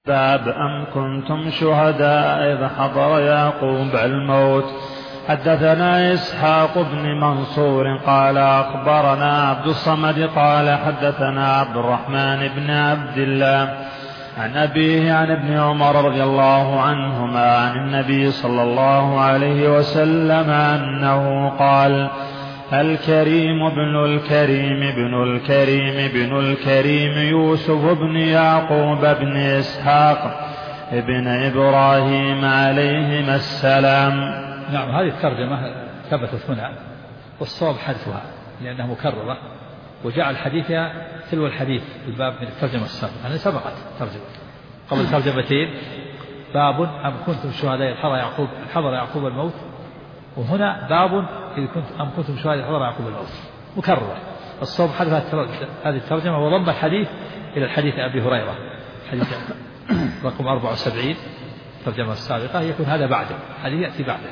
باب أم كنتم شهداء إذ حضر يعقوب الموت. حدثنا إسحاق بن منصور قال أخبرنا عبد الصمد قال حدثنا عبد الرحمن بن عبد الله عن أبيه عن ابن عمر رضي الله عنهما عن النبي صلى الله عليه وسلم أنه قال: الكريم ابن الكريم ابن الكريم ابن الكريم يوسف بن يعقوب بن إسحاق ابن إبراهيم عليهما السلام. نعم، هذه الترجمة ثبتت هنا والصواب حذفها لأنها مكررة، وجعل حديثها تلو الحديث في الباب من الترجمة السابقة، يعني سبقت ترجمة قبل ترجمتين: باب أم كنتم شهداء حضر يعقوب الموت، وهنا باب أم كنتم شهداء حضر يعقوب الموت، مكررة. الصواب حذف هذه الترجمة وضم الحديث إلى الحديث أبي هريرة، حديث رقم 74 الترجمة السابقة، يكون هذا بعده، هذه يأتي بعده،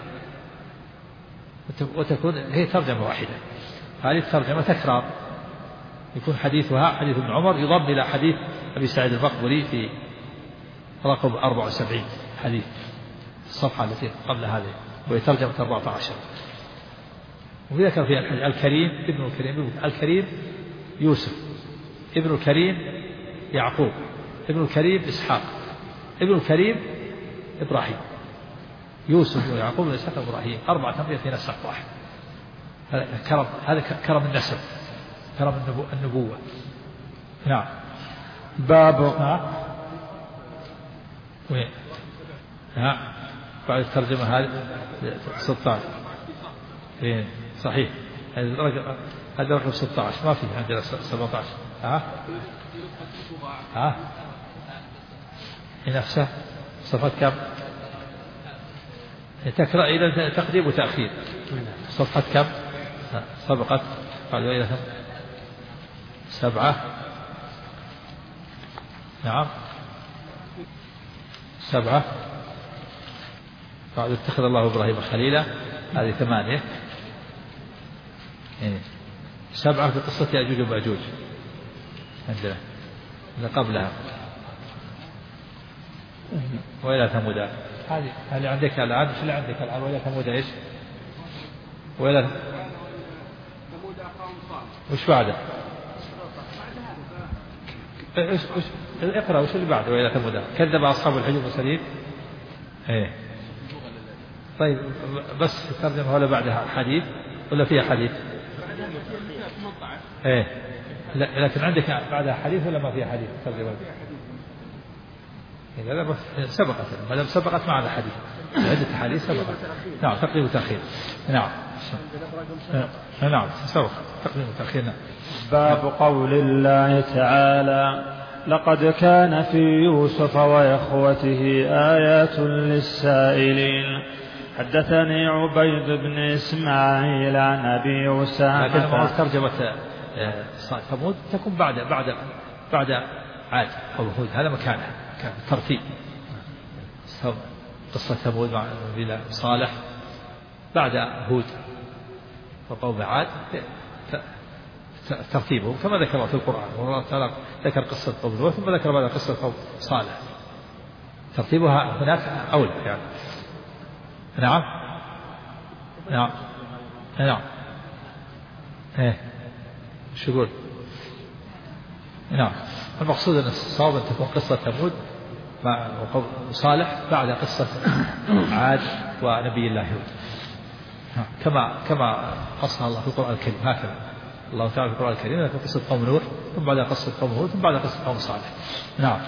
وتكون هي ترجمة واحدة. هذه الترجمة تكرار، يكون حديثها حديث ابن عمر يضم إلى حديث أبي سعيد المقبري في رقم 74 حديث الصفحة التي قبل هذه، وهي ترجمة 14. وذكر فيها الحديث: الكريم ابن الكريم، الكريم يوسف، ابن الكريم يعقوب، ابن الكريم إسحاق، ابن الكريم إبراهيم. يوسف ويعقوب وإسحاق وإبراهيم 4 أنبياء في نسق واحد. هذا كرم النسب، كرم النبوة. نعم. باب وين؟ بعد الترجمة هذه 16. صحيح، هذا رقم 16 ما في عندنا 17. نفسه صفحة كم؟ تكرر إلى تقديم وتأخير. صفحة كم سبقت؟ قال إلى 7. نعم 7. قال: اتخذ الله إبراهيم خليلا، هذه 8. 7 في قصة يأجوج ومأجوج عندنا اللي قبلها، وإلى ثمود. هذه عندك الآن، مش اللي عندك الآن؟ وإلى ثمود إيش؟ وإلى ثمود أخاهم صالح. وش بعده؟ اقرأ وش اللي بعده؟ وإلى ثمود كذب أصحاب الحجر المرسلين. طيب بس الترجمة ولا بعدها حديث ولا فيها حديث؟ لكن عندك بعدها حديث ولا ما فيها حديث؟ ترجمة إذا بس سبقت، ما دام سبقت معنا حديث، عدة حديث سبقت. نعم، تقديم وتأخير. نعم سبق تقديم وتأخير. باب قول الله تعالى: لقد كان في يوسف وإخوته آيات للسائلين. حدثني عبيد بن إسماعيل عن أبي أسامة. لكن ترجمة ثمود تكون بعد عاد أو هود، هذا مكانها كان ترتيب. قصة ثمود مع صالح بعد هود وقوم عاد ترتيبهم كما ذكر في القرآن، والله تعالى ذكر قصة قوم نوح ثم ذكر بعد قصة قوم صالح، ترتيبها هناك أولى يعني. نعم شو يقول؟ نعم، المقصود أن الصواب أن تكون قصة ثمود وقوم صالح بعد قصة عاد ونبي الله هود، كما قصها الله في القرآن الكريم. هكذا الله تعالى في القرآن الكريم ذكر قصة قوم نوح ثم بعد قصة قوم هود ثم بعد قصة قوم صالح. نعم.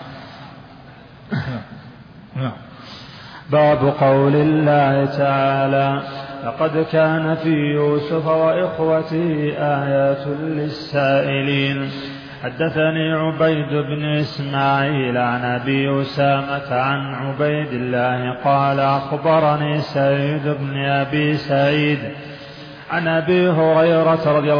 باب قول الله تعالى: لقد كان في يوسف وإخوته آيات للسائلين. حدثني عبيد بن إسماعيل عن أبي أسامة عن عبيد الله قال: أخبرني سعيد بن أبي سعيد عن أبي هريرة رضي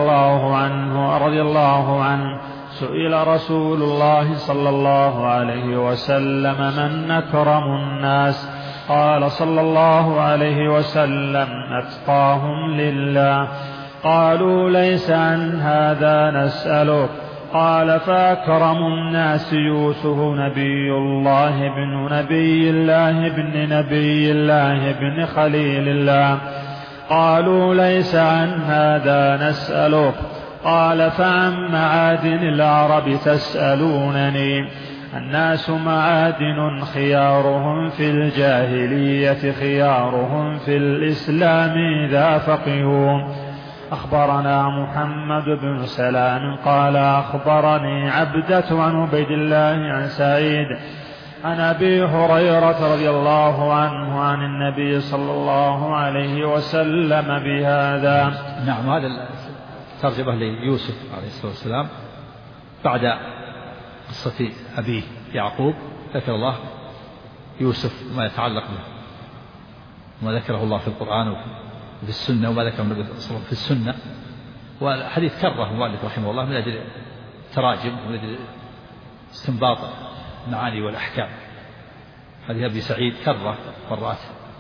الله عنه سئل رسول الله صلى الله عليه وسلم: من أكرم الناس؟ قال صلى الله عليه وسلم: أتقاهم لله. قالوا: ليس عن هذا نسألك، قال فأكرم الناس يوسف نبي الله بن نبي الله بن نبي الله بن خليل الله. قالوا ليس عن هذا نسألك. قال فعن معادن العرب تسألونني؟ الناس معادن خيارهم في الجاهلية خيارهم في الإسلام إذا فقهوا. أخبرنا محمد بن سلام قال أخبرني عبدة عن عبيد الله عن سعيد عن أبي هريرة رضي الله عنه عن النبي صلى الله عليه وسلم بهذا. نعم، هذا ترجمة ليوسف عليه الصلاة والسلام بعد قصة أبيه يعقوب. ذكر الله يوسف ما يتعلق به وما ذكره الله في القرآن وفي السنة وما ذكره النبي صلى الله عليه وسلم في السنة. والحديث كره المؤلف رحمه الله من أجل تراجم ومن أجل استنباط المعاني والأحكام. حديث أبي سعيد كره مرات.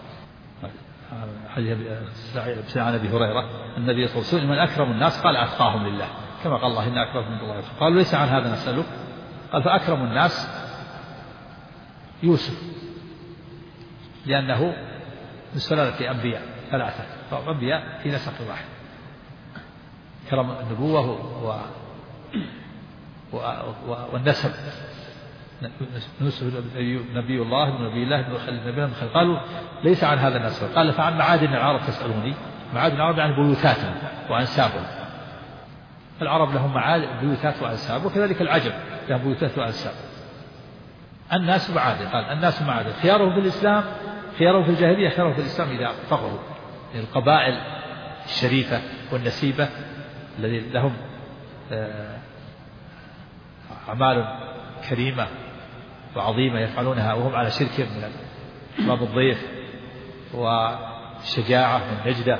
حديث عن أبي هريرة النبي صلى الله عليه وسلم من أكرم الناس قال أتقاهم لله، كما قال الله إن أكرمكم عند الله. قالوا ليس عن هذا نسألك. قال فأكرم الناس يوسف لأنه من سلالة أنبياء ثلاثة، أنبياء في نسق واحد، كرم النبوة والنسب. يوسف نبي الله ابن نبي الله ابن خليل. قالوا ليس عن هذا النسب. قال فعن معادن العرب تسألوني؟ معادن العرب عن بيوتاتهم وأنسابهم. العرب لهم بيوتات وأنساب، وكذلك العجم لهم بيوتات وأنساب. الناس معادن. قال الناس معادن خيارهم في الإسلام خيارهم في الجاهلية خيارهم في الإسلام إذا فقهوا. القبائل الشريفة والنسيبة الذي لهم أعمال كريمة وعظيمة يفعلونها وهم على شرك من إكرام الضيف والشجاعة والنجدة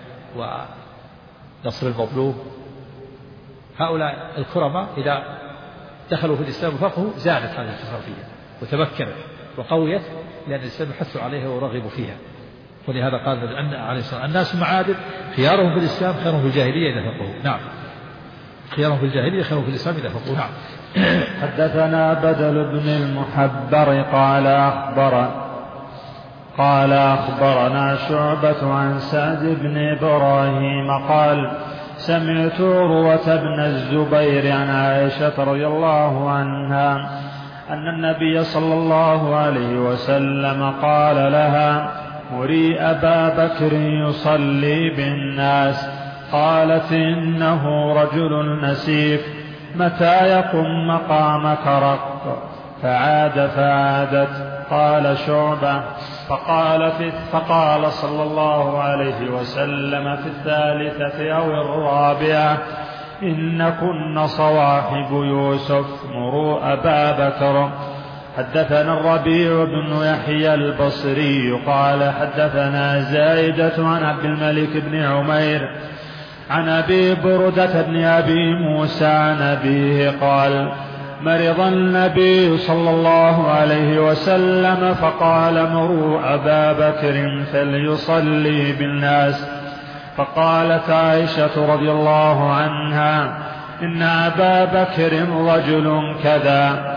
ونصر المظلوم. هؤلاء الكرماء إذا دخلوا في الإسلام وفقهوا زادت هذه الخصوصية وتمكنت وقويت، لأن الإسلام يحث عليها ورغب فيها. ولهذا قال عليه الصلاة الناس معادن خيارهم في الإسلام خيارهم في الجاهلية إذا فقهوا. نعم، خيارهم في الجاهلية خيارهم في الإسلام إذا فقهوا. نعم. حدثنا بدل بن المحبر قال أخبرنا شعبة عن سعد بن إبراهيم قال سمعت عروة بن الزبير عن عائشة رضي الله عنها أن النبي صلى الله عليه وسلم قال لها مري أبا بكر يصلي بالناس. قالت إنه رجل نسيف متى يقم مقامك رق. فعادت. قال شعبة فقال صلى الله عليه وسلم في الثالثة أو الرابعة إن كن صواحب يوسف مروا أبا بكر. حدثنا الربيع بن يحيى البصري قال حدثنا زائدة عن عبد الملك بن عمير عن أبي بردة بن أبي موسى عن أبيه قال مرض النبي صلى الله عليه وسلم فقال مروا أبا بكر فليصلي بالناس. فقالت عائشة رضي الله عنها إن أبا بكر رجل كذا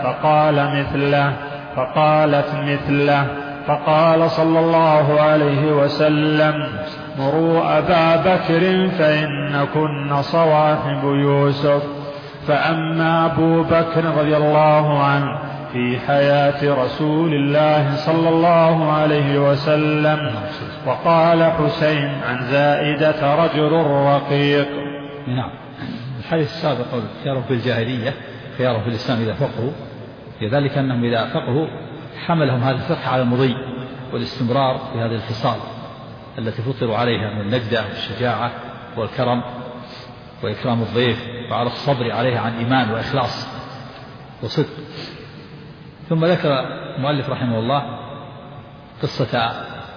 فقالت مثله. فقال صلى الله عليه وسلم مروا أبا بكر فإن كن صواحب يوسف. فأما أبو بكر رضي الله عنه في حياة رسول الله صلى الله عليه وسلم. وقال حسين عن زائدة رجل رقيق. نعم. الحديث السابق خيارهم في الجاهلية خيارهم في الإسلام إذا فقهوا، لذلك أنهم إذا فقهوا حملهم هذا الفقه على المضي والاستمرار في هذه الخصال التي فطروا عليها من النجدة والشجاعة والكرم وإكرام الضيف وعلى الصبر عليها عن إيمان وإخلاص وصدق. ثم ذكر المؤلف رحمه الله قصة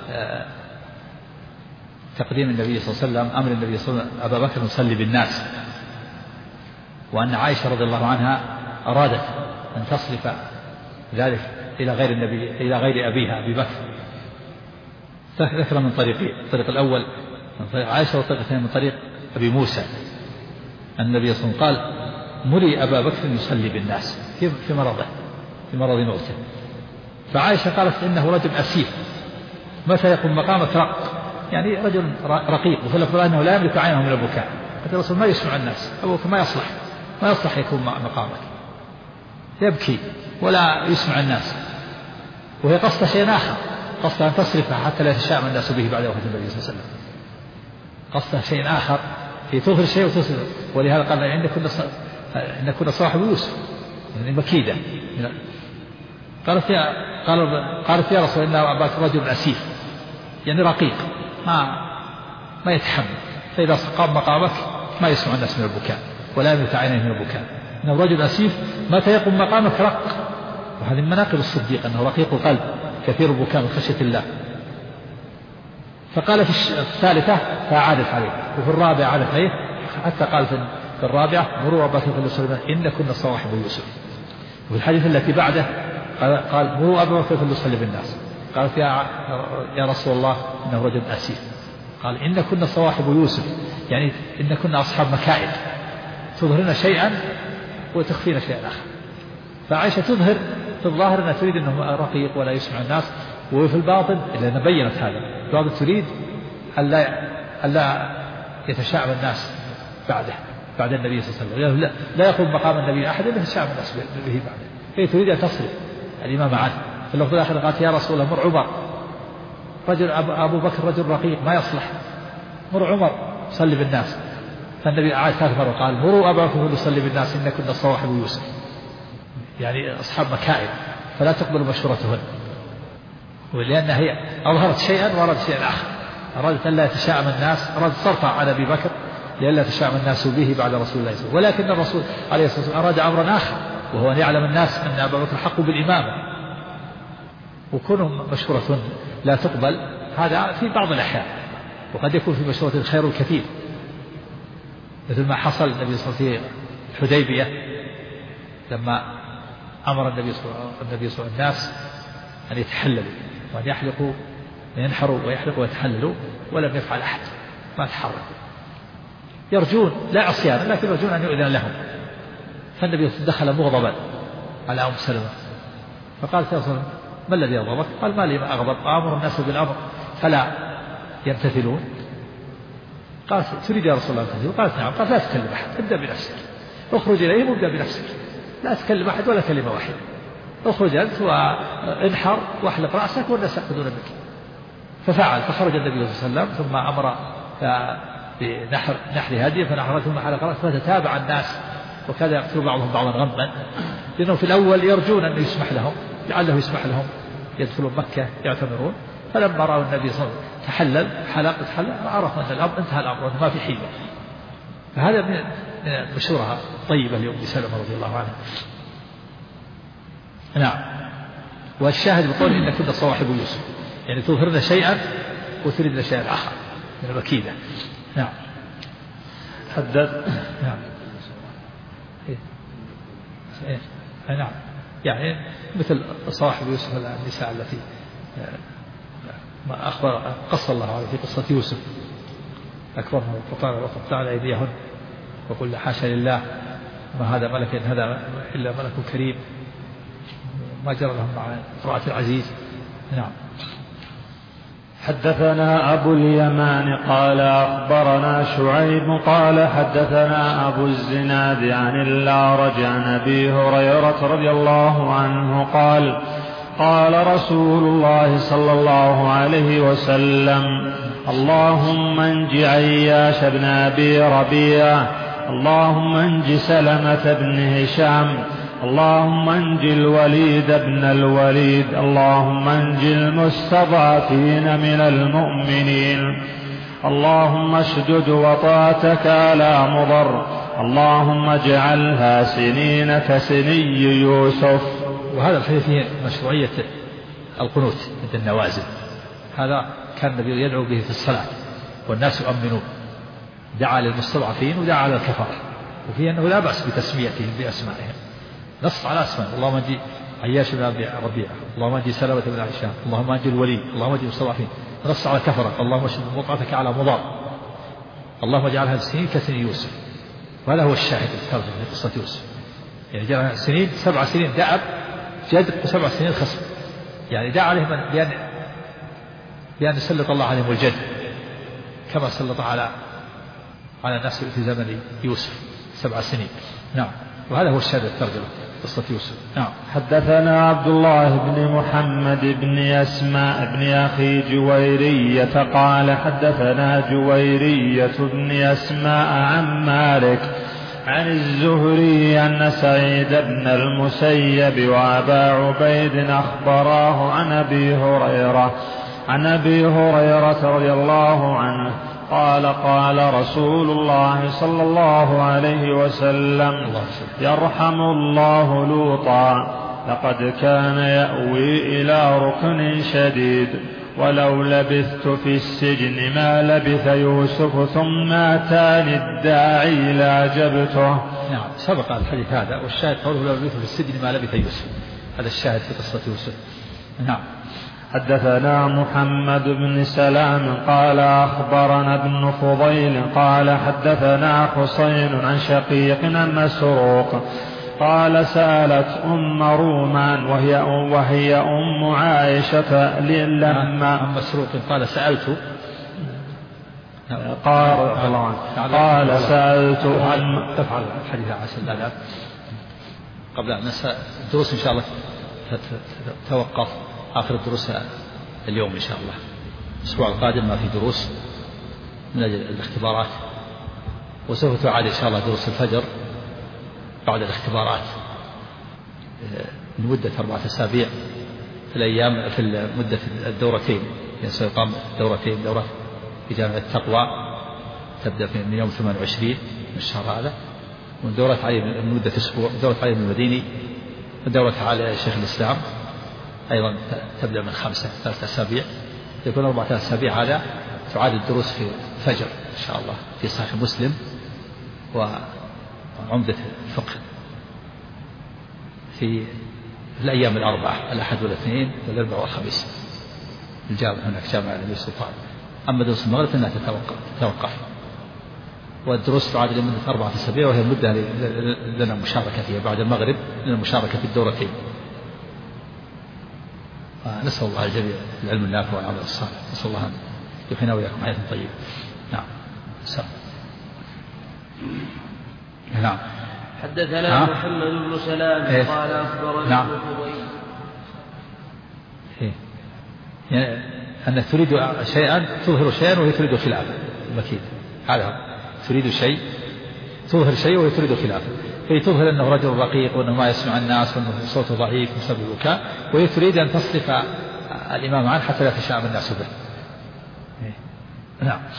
تقديم النبي صلى الله عليه وسلم أمر النبي صلى الله عليه وسلم أبا بكر يصلي بالناس، وأن عائشة رضي الله عنها أرادت أن تصرف ذلك إلى غير النبي إلى غير أبيها أبي بكر. ذكر من طريقين، الطريق الأول من طريق عائشة والطريق الثاني من طريق أبي موسى. النبي صلى الله عليه وسلم قال مري أبا بكر يصلي بالناس في مرضه، في مرض موته. فعائشة قالت إنه رجل أسيف، متى يقوم مقامك رق، يعني رجل رقيق، وفي اللفظ أنه لا يملك عينه من البكاء. حتى الرسول ما يسمع الناس، أبوك ما يصلح يكون مقامك، يبكي ولا يسمع الناس. وهي قصد شيء آخر، قصد أن تصرفه حتى لا يتشائم الناس به بعد وفاة النبي صلى الله عليه وسلم. قصد شيء آخر، هي تظهر شيء وتصرف. ولهذا قال إن كنا صاحب يوسف، يعني مكيدة. قالت يا رسول الله أباك رجل أسيف، يعني رقيق ما يتحمل، فإذا قام مقامك ما يسمع الناس من البكاء ولا يملك عينيه من البكاء. إنه رجل أسيف متى يقوم مقامك رق. وهذه من مناقب الصديق أنه رقيق القلب كثير البكاء من خشية الله. فقال في الثالثة فعادت عليه، وفي الرابعة عادت عليه، حتى قال في الرابعة مروا أبا بكر فليصلي إن كنا صواحب يوسف. وفي الحديث التي بعده قال مروا أبا بكر فليصلي بالناس. قالت يا رسول الله إنه رجل أسيف. قال إن كنا صواحب يوسف، يعني إن كنا أصحاب مكائد، تظهرنا شيئا وتخفينا شيئا آخر. فعائشة تظهر في الظاهر أنها تريد أنه رقيق ولا يسمع الناس، وفي الباطن لأنها بينت هذا، في الباطن تريد ألا يتشائم الناس بعد النبي صلى الله عليه وسلم. لا يقوم مقام النبي أحد إلا يتشائم الناس به بعده. هي تريد أن تصرف الإمام عنه. في اللفظ الآخر قالت يا رسول الله مر عمر، رجل أبو بكر رجل رقيق ما يصلح، مر عمر صلي بالناس. فالنبي أعاد 3 مرات قال مروا أبا بكر يصلي بالناس إن كنا صواحب يوسف، يعني أصحاب مكائد فلا تقبل مشورتهن. ولأنها هي أظهرت شيئا وأرادت شيئا آخر، أرادت أن لا يتشائم الناس، أرادت ترفع على أبي بكر لئلا يتشائم الناس به بعد رسول الله صلى الله عليه وسلم. ولكن الرسول عليه الصلاة والسلام أراد أمرا آخر، وهو أن يعلم الناس أن أبا بكر حق بالإمامة، وكونهم مشورة لا تقبل هذا في بعض الأحيان، وقد يكون في مشورة خير كثير، مثل ما حصل النبي صلى الله عليه وسلم في الحديبية لما أمر النبي صلى الله عليه وسلم الناس أن يتحللوا وأن يحلقوا، ينحروا ويحلقوا ويتحللوا، ولم يفعل أحد، ما تحرك، يرجون لا عصيان لكن يرجون أن يؤذن لهم. فالنبي دخل مغضبا على أم سلمة، فقالت يا رسول الله ما الذي أغضبك؟ قال ما لي ما أغضب، أمر الناس بالأمر فلا يمتثلون. قالت تريد يا رسول الله تمتثل؟ قالت نعم. قال لا تكلم أحد، ابدأ بنفسك، اخرج إليهم وابدأ بنفسك، لا تكلم أحد ولا كلمة واحدة، اخرج أنت وانحر واحلق رأسك والناس يأخذون بك. ففعل، فخرج النبي صلى الله عليه وسلم ثم أمر بنحر هديه فنحر ثم حلق رأسه، فتتابع الناس وكذا يقتل بعضهم بعضا غما، لأنه في الأول يرجون أن يسمح لهم، لعله يسمح لهم يدخلون مكة يعتمرون. فلما رأوا النبي صلى الله عليه وسلم تحلل عرفوا أن الأمر انتهى الأمر وأنه ما في حيلة. فهذا من المشورة طيبة لأم سلمة رضي الله عنها. نعم. والشاهد بقول إن كنا صواحب يوسف، يعني تظهرنا شيئا وتريدنا شيئا آخر من المكيدة. نعم. نعم. نعم. يعني مثل صواحب يوسف النساء التي ما أخبر قص الله عليه في قصة يوسف، أكبرهم وقطعن أيديهن وقل حاشا لله ما هذا ملك إن هذا إلا ملك كريم، ما جرى لهم مع امرأة العزيز. نعم. حدثنا أبو اليمان قال أخبرنا شعيب قال حدثنا أبو الزناد عن الأعرج عن أبي هريرة رضي الله عنه قال قال رسول الله صلى الله عليه وسلم اللهم انج عياش بن أبي ربيعة، اللهم انج سلمة بن هشام، اللهم انج الوليد بن الوليد، اللهم انج المستضعفين من المؤمنين، اللهم اشدد وطأتك على مضر، اللهم اجعلها سنين كسني يوسف. وهذا الحديث فيه مشروعية القنوت عند النوازل، هذا كان النبي يدعو به في الصلاة والناس يؤمنون، دعا للمستضعفين ودعا على الكفار، وفيه أنه لا بأس بتسميتهم بأسمائهم، نص على أسماء، اللهم انجي عياش بن أبي ربيعة، اللهم انجي سلمة بن هشام، اللهم انجي الوليد، اللهم انجي المستضعفين، نص على كفرة، اللهم اشد وطأتك على مضار، اللهم اجعلها سنين كسني يوسف. وهذا هو الشاهد في قصة يوسف. يعني جاء سنين 7 سنين دأب جد و7 سنين خصم، يعني دعا عليهم بأن يسلط الله عليهم الجد كما سلط على الناس في زمن يوسف 7 سنين. نعم. وهذا هو الشاهد الترجمة قصة يوسف. نعم. حدثنا عبد الله بن محمد بن أسماء بن أخي جويرية قال حدثنا جويرية بن أسماء عن مالك عن الزهري أن سعيد بن المسيب وأبا عبيد أخبراه عن أبي هريرة رضي الله عنه قال قال رسول الله صلى الله عليه وسلم يرحم الله لوطا لقد كان يأوي إلى ركن شديد ولو لبثت في السجن ما لبث يوسف ثم أتاني الداعي لأجبته. نعم سبق الحديث هذا، والشاهد قوله لو لبثت في السجن ما لبث يوسف، هذا الشاهد في قصة يوسف. نعم. حدثنا محمد بن سلام قال أخبرنا ابن فضيل قال حدثنا حسين عن شقيق عن مسروق قال سألت أم رومان وهي أم عائشة لما عن مسروق قال سألت قال سألت تفعل الحديث عن الآداب قبل أن نسأل الدروس إن شاء الله توقف آخر الدروس اليوم إن شاء الله. الأسبوع القادم ما في دروس من أجل الاختبارات، وسوف تعاد إن شاء الله دروس الفجر بعد الاختبارات لمدة 4 أسابيع في الأيام في مدة الدورتين، يعني سيقام دورتين، دورة في جامعة التقوى تبدأ من يوم 28 من الشهر هذا، ودورة علي من مدة أسبوع، دورة علي من المديني، ودورة علي شيخ الإسلام أيضا تبدأ من 3 أسابيع، يكون 4 أسابيع. هذا تعاد الدروس في الفجر إن شاء الله في صحيح مسلم وعمدة الفقه في الأيام الأربعة، الأحد والاثنين والأربعاء والخميس الجامعة هناك جامعة الأمير سلطان. أما دروس المغرب فإنها تتوقف، والدروس تعاد لمدة 4 أسابيع، وهي المدة لنا مشاركة فيها بعد المغرب، لنا مشاركة في الدورتين. نسأل الله الجميع العلم النافع والعمل الصالح، نسأل الله أن يحيينا وإياكم حياة طيبة. نعم. نعم. حدثنا محمد بن سلام قال أخبرنا ابن فضيل يعني أنك تريد شيئا تظهر شيئا وهي تريد خلافه المكيد، هذا تريد شيء تظهر شيء وهي تريد خلافه، هي تظهر أنه رجل رقيق وأنه ما يسمع الناس وأنه صوته ضعيف بسبب البكاء، وهي تريد أن تصرف الإمام عنه حتى لا تشاءم الناس به. نعم.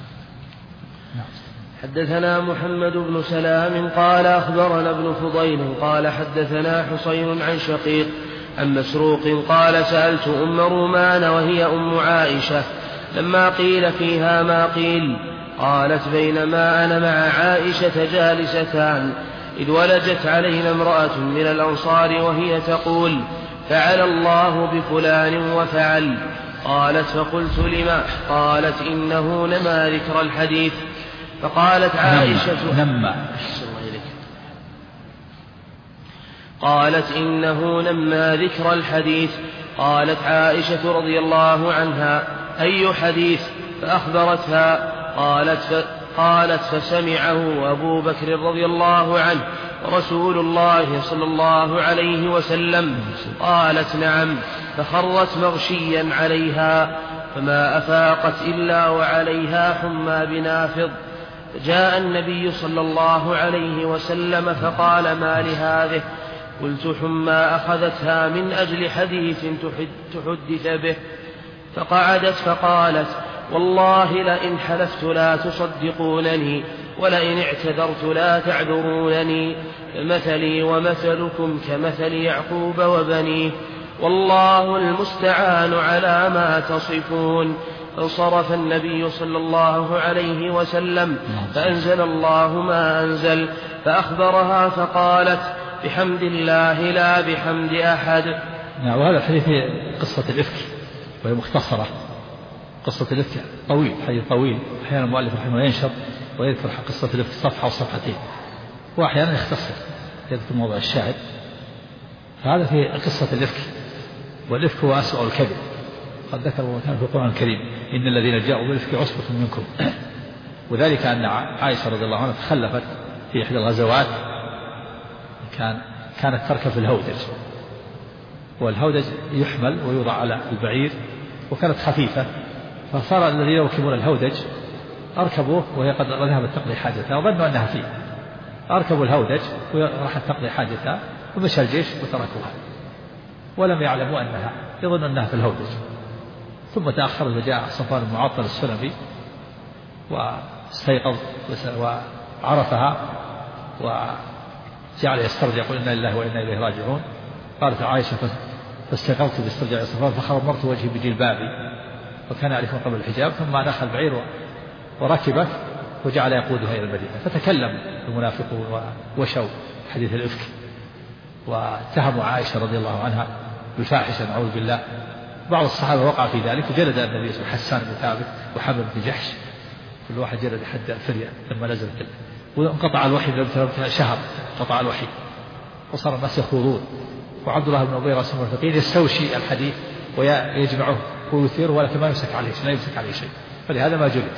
حدثنا محمد بن سلام قال أخبرنا ابن فضيل قال حدثنا حسين عن شقيق عن مسروق قال سألت أم رومان وهي أم عائشة لما قيل فيها ما قيل، قالت بينما أنا مع عائشة جالستان إذ ولجت علينا امرأة من الأنصار وهي تقول فعل الله بفلان وفعل، قالت فقلت لما؟ قالت إنه نما ذكر الحديث. فقالت عائشة قالت إنه نما ذكر الحديث. قالت عائشة رضي الله عنها أي حديث؟ فأخبرتها. قالت فسمعه أبو بكر رضي الله عنه ورسول الله صلى الله عليه وسلم. قالت نعم. فخرت مغشيا عليها فما أفاقت إلا وعليها حمى بنافض. جاء النبي صلى الله عليه وسلم فقال ما لهذه؟ قلت حمى أخذتها من أجل حديث تحدث به. فقعدت فقالت والله لئن حلفت لا تصدقونني ولئن اعتذرت لا تعذرونني، فمثلي ومثلكم كمثل يعقوب وبنيه والله المستعان على ما تصفون. فانصرف النبي صلى الله عليه وسلم فأنزل الله ما أنزل، فأخبرها فقالت بحمد الله لا بحمد أحد. وهذا الحديث قصة الإفك وهي مختصرة. قصة الإفك طويل، حديث طويل، أحيانا المؤلف رحمه الله ينشر ويذكر قصة الإفك صفحة وصفحتين، وأحيانا يختصر يذكر موضع الشاهد. فهذا في قصة الإفك، والإفك هو أسوأ الكذب، قد ذكر الله في القرآن الكريم إن الذين جاءوا بالإفك عصبة منكم. وذلك أن عائشة رضي الله عنها تخلفت في إحدى الغزوات، كانت تركب في الهودج، والهودج يحمل ويوضع على البعير، وكانت خفيفة، فصار الذين يركبون الهودج أركبوه وهي قد ذهبت تقضي حاجتها وظنوا أنها فيه، أركبوا الهودج وراحت تقضي حاجتها ومشى الجيش وتركوها ولم يعلموا أنها، يظن أنها في الهودج. ثم تأخر وجاء صفوان بن معطل السلمي واستيقظ وعرفها وجعل يسترجع يقول إنا لله وإنا إليه راجعون. قالت عائشة فاستيقظت باسترجاع صفوان فخمرت وجهي بجلبابي، وكان يعرفون قبل الحجاب، ثم أناخ البعير وركبت وجعل يقودها إلى المدينة. فتكلم المنافقون ووشوا حديث الإفك واتهموا عائشة رضي الله عنها بالفاحشة نعوذ بالله. بعض الصحابة وقع في ذلك وجلد النبي صلى الله عليه وسلم حسان بن ثابت وحمد بن جحش، كل واحد جلد حد الفرية لما نزلت، وانقطع الوحي شهر، انقطع الوحي وصار الناس يخوضون، وعبد الله بن أبي رأس المنافقين يستوشي الحديث ويجمعه ويثيره ولكن ما يمسك عليه شيء، لا يمسك عليه شيء، فلهذا ما جلد.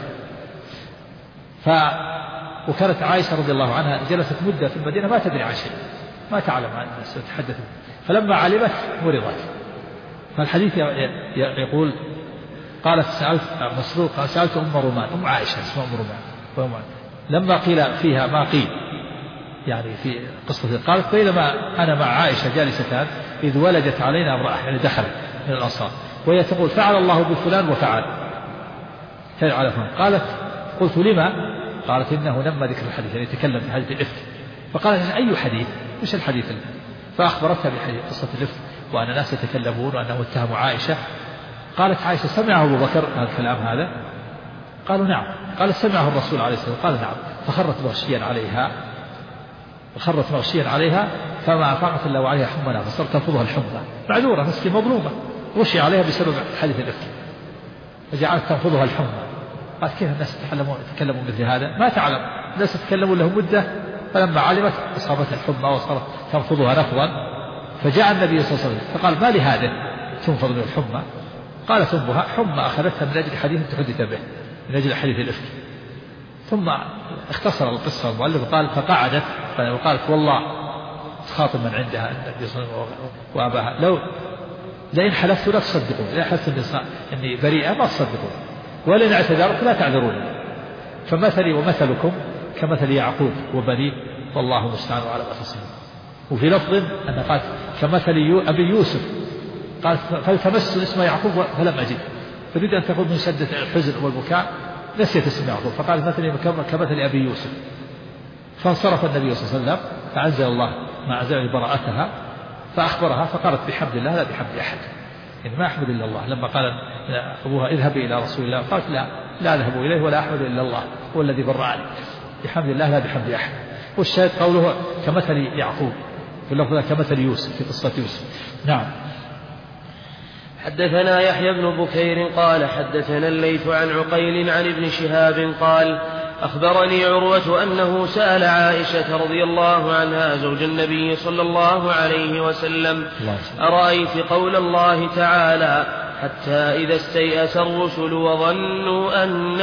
وكانت عائشة رضي الله عنها جلست مدة في المدينة ما تدري عن شيء، ما تعلم عن الناس تتحدث، فلما علمت مرضت. فالحديث يقول قالت سألت مسروق قال سألت أم رومان، أم عائشة اسمها أم رومان، لما قيل فيها ما قيل يعني في قصة، قالت بينما أنا مع عائشة جالستان إذ ولدت علينا امرأة، يعني دخلت من الأنصار، وهي تقول فعل الله بفلان وفعل على فلان. قالت قلت لما؟ قالت إنه لما ذكر الحديث، يعني يتكلم في حديث الإفك. فقالت أي حديث؟ مش الحديث؟ فأخبرتها بحديث قصة الإفك وأن الناس يتكلمون وأنه اتهموا عائشة. قالت عائشة سمعه أبو بكر هذا الكلام هذا؟ قالوا نعم. قال سمعه الرسول عليه الصلاة والسلام؟ قال نعم. فخرت مغشيا عليها فما أفاقت إلا وعليها حمى، فصارت تنفضها الحمى، معذورة مسكين مظلومة غشي عليها بسبب حديث الإفك، فجعلت تنفضها الحمى. قالت كيف الناس يتكلمون مثل هذا؟ ما تعلم، الناس يتكلمون له مدة، فلما علمت أصابتها الحمى وصارت تنفضها نفضا. فجاء النبي صلى الله عليه وسلم فقال ما لهذا تنفض من الحمى؟ قالت أمها حمى أخذتها من أجل حديث تحدث به، من أجل حديث الإفك. ثم اختصر القصة المؤلف قال فقعدت وقالت والله تخاطب من عندها النبي صلى الله عليه وسلم وأباها لئن حلفت لا تصدقون، لئن حلفت إني بريئة ما تصدقون، ولئن اعتذرت لا تعذرون، فمثلي ومثلكم كمثل يعقوب وبنيه والله المستعان على ما تصفون. وفي لفظ أن قالت كمثل أبي يوسف، قالت فالتمست اسم يعقوب فلم أجد، تريد أن تقول من شدة الحزن والبكاء نسيت اسم يعقوب، فقالت مثلي كمثل أبي يوسف. فانصرف النبي صلى الله عليه وسلم فأنزل الله مع أنزل براءتها فأخبرها، فقالت بحمد الله لا بحمد أحد، يعني ما أحمد إلا الله. لما قال أبوها اذهبي إلى رسول الله قالت لا أذهب إليه ولا أحمد إلا الله هو الذي برأني، بحمد الله لا بحمد أحد. والشاهد قوله كمثل يعقوب في اللفظ كمثل يوسف في قصة يوسف. نعم. حدثنا يحيى بن بكير قال حدثنا الليث عن عقيل عن ابن شهاب قال أخبرني عروة أنه سأل عائشة رضي الله عنها زوج النبي صلى الله عليه وسلم أرأيت قول الله تعالى حتى إذا استيأس الرسل وظنوا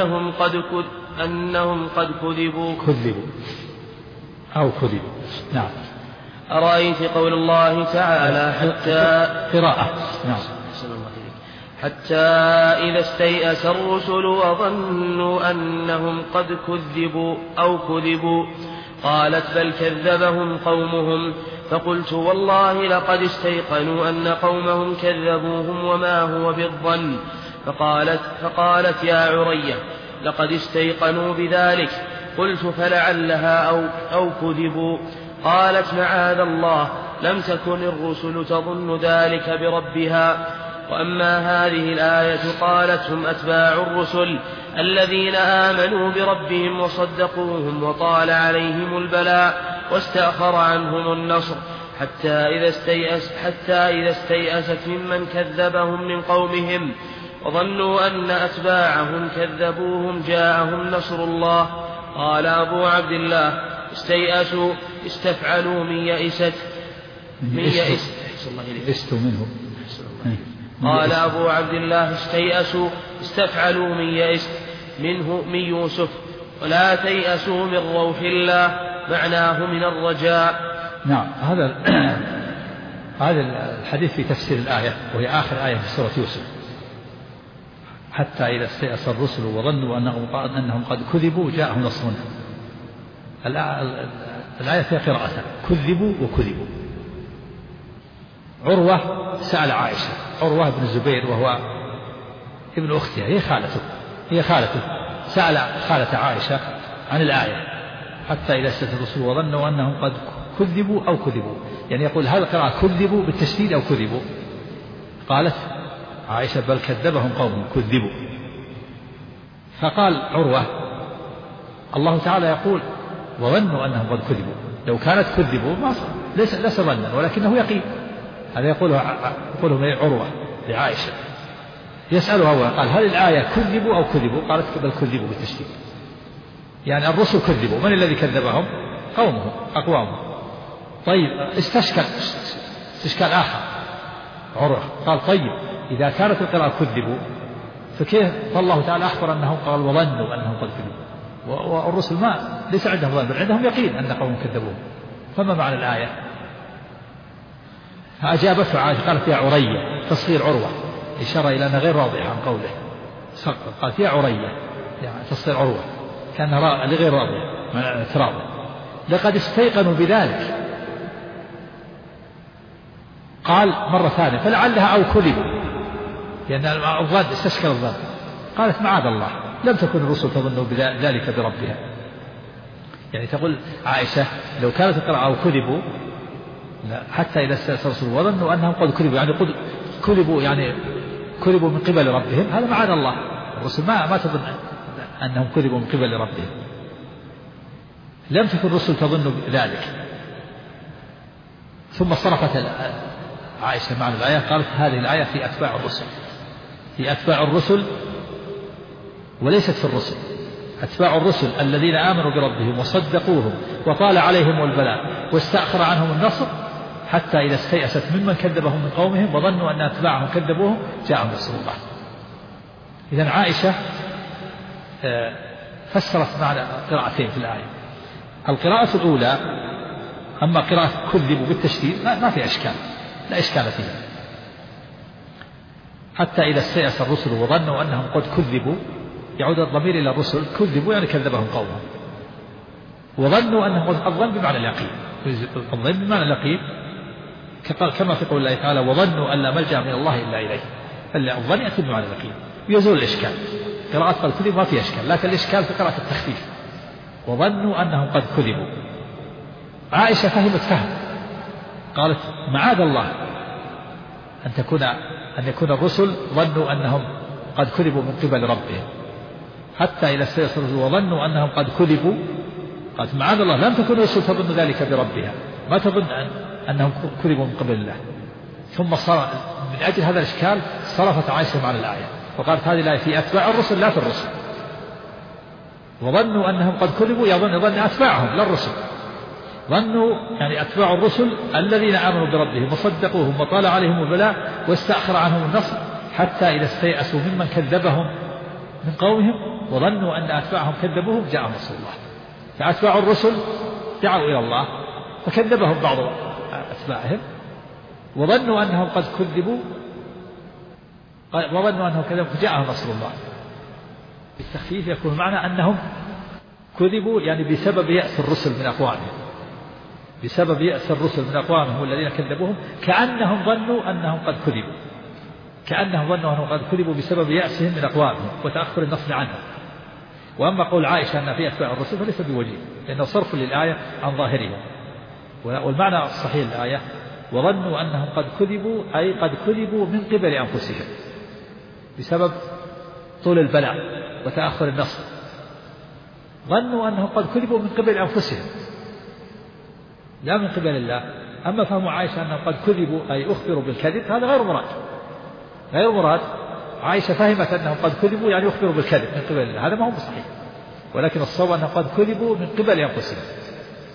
أنهم قد كذبوا نعم. أرأيت قول الله تعالى حتى إذا استيأس الرسل وظنوا أنهم قد كذبوا أو كذبوا. قالت بل كذبهم قومهم. فقلت والله لقد استيقنوا أن قومهم كذبوهم وما هو بالظن. فقالت يا عرية لقد استيقنوا بذلك. قلت فلعلها أو كذبوا. قالت معاذ الله لم تكن الرسل تظن ذلك بربها. وأما هذه الآية قالت هم أتباع الرسل الذين آمنوا بربهم وصدقوهم وطال عليهم البلاء واستأخر عنهم النصر حتى إذا استيأست ممن كذبهم من قومهم وظنوا أن أتباعهم كذبوهم جاءهم نصر الله. قال أبو عبد الله استيأسوا استفعلوا من يئست منه. قال أبو عبد الله استيأسوا استفعلوا من يئست منه من يوسف ولا تيأسوا من روح الله معناه من الرجاء. نعم. هذا الحديث في تفسير الآية وهي آخر آية في سورة يوسف. حتى إذا استيأس الرسل وظنوا أنهم قد كذبوا جاءهم نصرنا. الآية فيها قراءة كذبوا وكذبوا. عروة سأل عائشة، عروة بن الزبير وهو ابن أختها هي خالته سأل خالة عائشة عن الآية حتى إذا استيأس الرسل وظنوا أنهم قد كذبوا أو كذبوا، يعني يقول هذا القراءة كذبوا بالتشديد أو كذبوا. قالت عائشة بل كذبهم قوم كذبوا. فقال عروة الله تعالى يقول وظنوا أنهم قد كذبوا، لو كانت كذبوا ما ليس ظنا ولكنه يقين. هذا يقوله عروة لعائشة يسألها قال هل الآية كذبوا أو كذبوا؟ قالت بل كذبوا بالتشديد، يعني الرسل كذبوا. من الذي كذبهم؟ قومهم أقوامهم. طيب استشكال آخر عروة قال طيب إذا كانت القراءة كذبوا فكيف؟ فالله تعالى أخبر أنهم قال وظنوا أنهم قد كذبوا، والرسل ما ليس عندهم ظن بل عندهم يقين أن قوم كذبوهم. فما معنى الآية؟ فأجابته عائشة قالت يا عرية تصغير عروة إشارة إلى أنها غير راضية عن قوله. قالت يا عرية يعني تصغير عروة كأنها لغير راضية من الاعتراض. لقد استيقنوا بذلك. قال مرة ثانية فلعلها أو كذبوا، لأن الظن استشكل الظن. قالت معاذ الله لم تكن الرسل تظن ذلك بربها. يعني تقول عائشة لو كانت القراءة أو كذبوا حتى إذا استيأس الرسل وظنوا أنهم قد كذبوا، يعني قد كذبوا يعني كذبوا من قبل ربهم، هذا معاذ الله. الرسل ما تظن أنهم كذبوا من قبل ربهم. لم تكن الرسل تظن ذلك. ثم صرفت عائشة معنى الآية قالت هذه الآية في أتباع الرسل، في أتباع الرسل وليست في الرسل. أتباع الرسل الذين آمنوا بربهم وصدقوهم وطال عليهم البلاء واستأخر عنهم النصر حتى إذا استيأست ممن كذبهم من قومهم وظنوا أن أتباعهم كذبوهم جاءهم نصر الله. إذن عائشة فسرت معنى قراءتين في الآية. القراءة الأولى أما قراءة كذبوا بالتشديد ما في إشكال، لا إشكال فيها. حتى إذا استيأس الرسل وظنوا أنهم قد كذبوا، يعود الضمير إلى الرسل، كذبوا يعني كذبهم قومهم. وظنوا أنهم الظن بمعنى اليقين، الظن بمعنى اليقين كما في قول الله تعالى وظنوا أن لا ملجأ من الله إلا إليه. الظن يأتي بمعنى اليقين يزول الإشكال. قراءة الكذب ما فيها إشكال، لكن الإشكال في قراءة التخفيف وظنوا أنهم قد كذبوا. عائشة فهمت فهم قالت معاذ الله أن يكون الرسل ظنوا أنهم قد كذبوا من قبل ربهم حتى إذا استيأس الرسل وظنوا أنهم قد كذبوا. قالت معاذ الله لم تكن الرسل تظن ذلك بربها، ما تظن أنهم كذبوا من قبل الله. ثم صار من أجل هذا الإشكال صرفت عائشة على الآية وقالت هذه الآية في أتباع الرسل لا في الرسل. وظنوا أنهم قد كذبوا يظن أتباعهم لا الرسل. ظنوا يعني أتباع الرسل الذين آمنوا بربهم وصدقوهم وطال عليهم البلاء واستأخر عنهم النصر حتى إذا استيأسوا ممن كذبهم من قومهم وظنوا أن أتباعهم كذبوهم جاءهم نصر الله. فأتباع الرسل دعوا إلى الله فكذبهم بعض أتباعهم وظنوا أنهم قد كذبوا فجاءهم نصر الله. بالتخفيف يكون معنى أنهم كذبوا يعني بسبب يأس الرسل من أقوامهم، بسبب يأس الرسل من أقوامهم الذين كذبوهم كأنهم ظنوا أنهم قد كذبوا، كأنهم ظنوا أنهم قد كذبوا بسبب يأسهم من أقوامهم وتأخر النصر عنهم. وأما قول عائشة أن في أتباع الرسل فليس بوجيه لأنه صرف للآية عن ظاهرها. والمعنى الصحيح للآية وظنوا أنهم قد كذبوا أي قد كذبوا من قبل أنفسهم بسبب طول البلاء وتأخر النصر. ظنوا أنهم قد كذبوا من قبل أنفسهم لا من قبل الله. أما فهم عائشة أنهم قد كذبوا أي أخبروا بالكذب هذا غير مراد. عائشة فهمت أنهم قد كذبوا يعني أخبروا بالكذب من قبل الله، هذا ما هو صحيح. ولكن الصواب أنهم قد كذبوا من قبل أنفسهم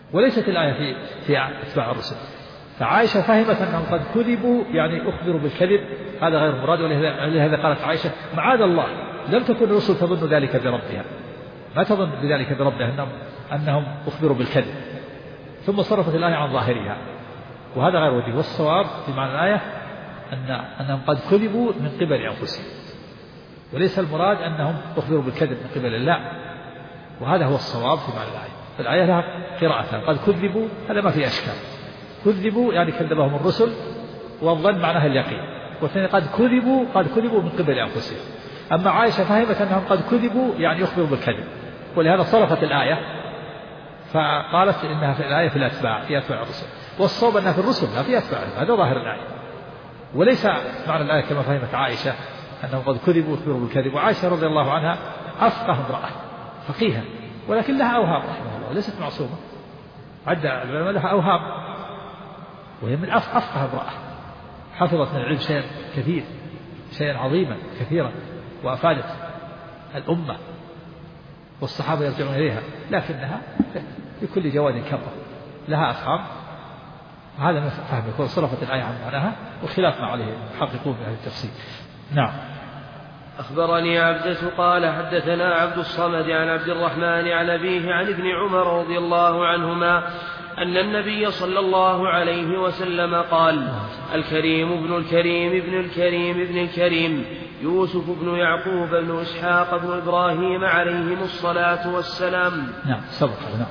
وليست الآية في أتباع الرسل. فعائشة فهمت أنهم قد كذبوا يعني أخبروا بالكذب، هذا غير مراد. ولهذا قالت عائشة معاذ الله لم تكن الرسل تظن ذلك بربها، ما تظن بذلك بربها أنهم أخبروا بالكذب، ثم صرفت الآية عن ظاهرها، وهذا غير وجيه. والصواب في معنى الآية أنهم قد كذبوا من قبل أنفسهم، وليس المراد أنهم أخبروا بالكذب من قبل الله، وهذا هو الصواب في معنى الآية. فالآية لها قراءتان، قد كذبوا هذا ما فيه أشكال، كذبوا يعني كذبهم الرسل، والظن معناها اليقين، والثاني قد كذبوا من قبل أنفسهم. أما عائشة فهمت أنهم قد كذبوا يعني يخبروا بالكذب، ولهذا صرفت الآية فقالت إنها في الآية في الأتباع، في أتباع الرسل، والصواب أنها في الرسل لا في أتباعهم، هذا ظاهر الآية. وليس معنى الآية كما فهمت عائشة أنهم قد كذبوا يخبروا بالكذب. وعائشة رضي الله عنها أفقه امرأة فقيها، ولكن لها أوهام رحمه الله، ليست معصومة، عد العلماء لها أوهام، وهي من أفقه امرأة، حفظت من العلم شيئا كثير، شيئا عظيما كثيرا، وأفادت الأمة والصحابة يرجعون إليها، لكنها بكل جواد كبر لها أفهام، وهذا من فهم يكون صرفت الآية عن معناها، وخلاف ما عليه محققون من أهل التفسير. نعم. أخبرني عبدة قال حدثنا عبد الصمد عن عبد الرحمن عن أبيه عن ابن عمر رضي الله عنهما أن النبي صلى الله عليه وسلم قال: الكريم ابن الكريم ابن الكريم ابن الكريم يوسف بن يعقوب بن إسحاق بن إبراهيم عليهم الصلاة والسلام. نعم سبق. نعم.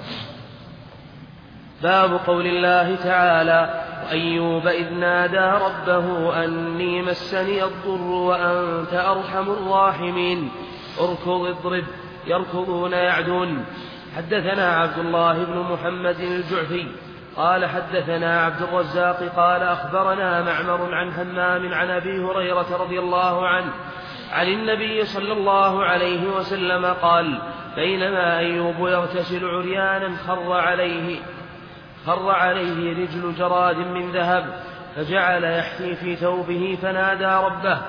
باب قول الله تعالى: وأيوب إذ نادى ربه أني مسني الضر وأنت أرحم الراحمين اركض اضرب يركضون يعدون. حدثنا عبد الله بن محمد الجعفي قال حدثنا عبد الرزاق قال أخبرنا معمر عن همام عن أبي هريرة رضي الله عنه عن النبي صلى الله عليه وسلم قال: بينما أيوب يغتسل عريانا خر عليه رجل جراد من ذهب فجعل يحثي في ثوبه فناداه ربه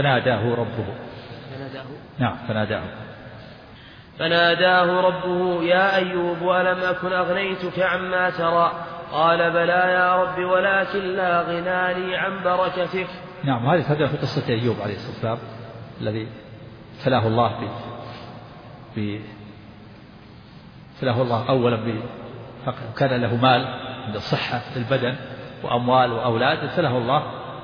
يا أيوب ألم أكن أغنيتك عما ترى؟ قال: بلى يا رب ولكن لا غنى لي عن بركتك. نعم. هذه تدعو في قصة أيوب عليه الصلاة والسلام الذي ابتلاه الله أولا كان له مال من الصحة في البدن وأموال وأولاد، ابتلاه الله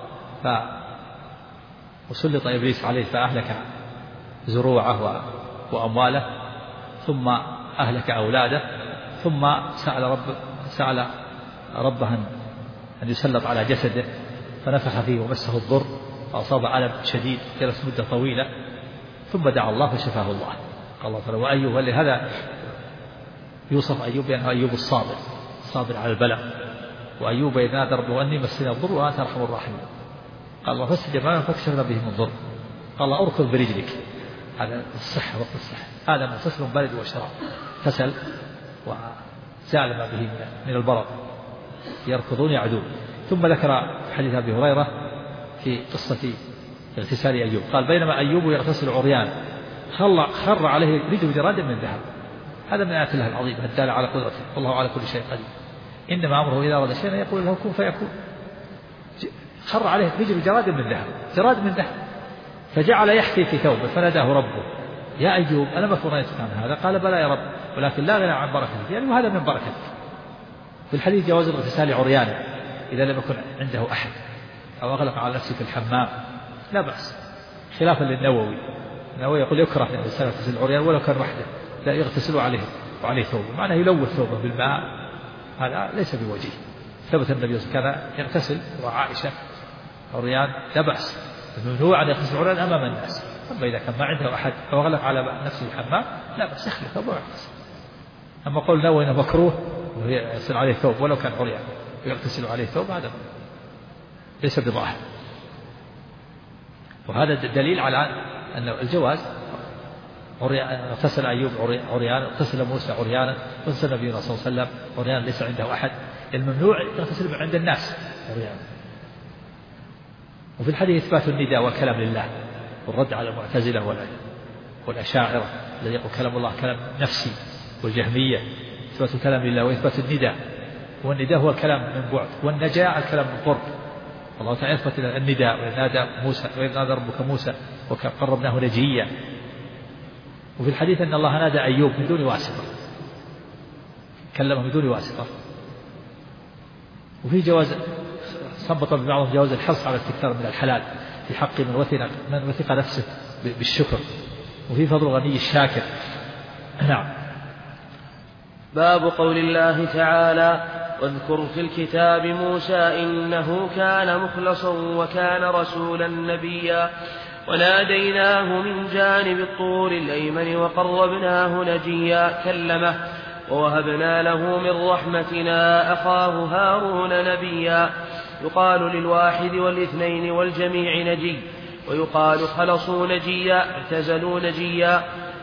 وسلط إبليس عليه فأهلك زروعه وأمواله، ثم أهلك أولاده، ثم سأل ربه أن يسلط على جسده فنفخ فيه ومسه الضر فأصاب ألم شديد جلس مدة طويلة، ثم دعا الله فشفاه الله. قال الله تعالى: وأيوب، ولهذا يوصف أيوب بأنه أيوب الصابر على البلاء. وأيوب إذ نادى ربه أني مسني الضر وأنت أرحم الراحمين. قال الله: فاستجبنا له فكشفنا به من ضر. قال الله: اركض برجلك. هذا الصحة وقت الصحة، هذا مغتسل بارد وشراب، غسل وزال ما به من البرد، يركضون يعدون. ثم ذكر حديث أبي هريرة في قصة اغتسال أيوب، قال: بينما أيوب يغتسل عريان خر عليه رجل جراد من ذهب. هذا من آيات الله العظيمة الدالة على قدرته، والله على كل شيء قدير. إنما أمره إذا أراد شيئا يقول له كن فيكون. خر عليه رجل جراد من ذهب فجعل يحثي في ثوبه فناداه ربه: يا أيوب ألم أكن أغنيتك عن هذا؟ قال: بلى يا رب ولكن لا غنى عن بركتك. يعني وهذا من بركتك. في الحديث جواز الاغتسال عريانا إذا لم يكن عنده أحد أو أغلق على نفسه في الحمام لا بأس، خلافا للنووي. النووي يقول يكره الإنسان يغتسل عريان ولو كان وحده، لا يغتسل وعليه ثوبه، معناه يلوث ثوبه بالماء، هذا ليس بوجيه. ثبت النبي صلى الله عليه وسلم كان يغتسل وعائشة عريان لا بأس، ممنوع أن يغتسل عريان أمام الناس. أما إذا كان ما عنده أحد أو غلق على نفسه الحمام لا بأس، يخلق ثوبه ويغتسل. أما قول نووي إنه مكروه يغتسل عليه ثوب ولو كان عريان ويغتسل عليه ثوب، هذا ليس بظاهر. وهذا دليل على أن الجواز. اغتسل أيوب عريان، اغتسل موسى عريانا، اغتسل النبي صلى الله عليه وسلم عريان ليس عنده أحد. الممنوع يغتسل عند الناس عريان. وفي الحديث إثبات النداء والكلام لله والرد على المعتزلة والأشاعرة الذي يقول كلام الله كلام نفسي، والجهمية إثبات الكلام لله وإثبات النداء، والنداء هو الكلام من بعد، والنجاة الكلام من قرب. الله تعالى يثبت النداء، وإذ نادى موسى وإذ نادى ربك موسى وقربناه نجيا. وفي الحديث أن الله نادى أيوب من دون واسطة، كلمه من دون واسطة. وفي جواز صبط ببعضهم جواز الحرص على استكثار من الحلال في حق من وثق نفسه بالشكر، وفي فضل غني الشاكر. نعم. باب قول الله تعالى: واذكر في الكتاب موسى إنه كان مخلصا وكان رسولا نبيا وناديناه من جانب الطور الأيمن وقربناه نجيا كلمه ووهبنا له من رحمتنا أخاه هارون نبيا. يقال للواحد والاثنين والجميع نجي، ويقال خلصوا نجيا اعتزلوا نجيا،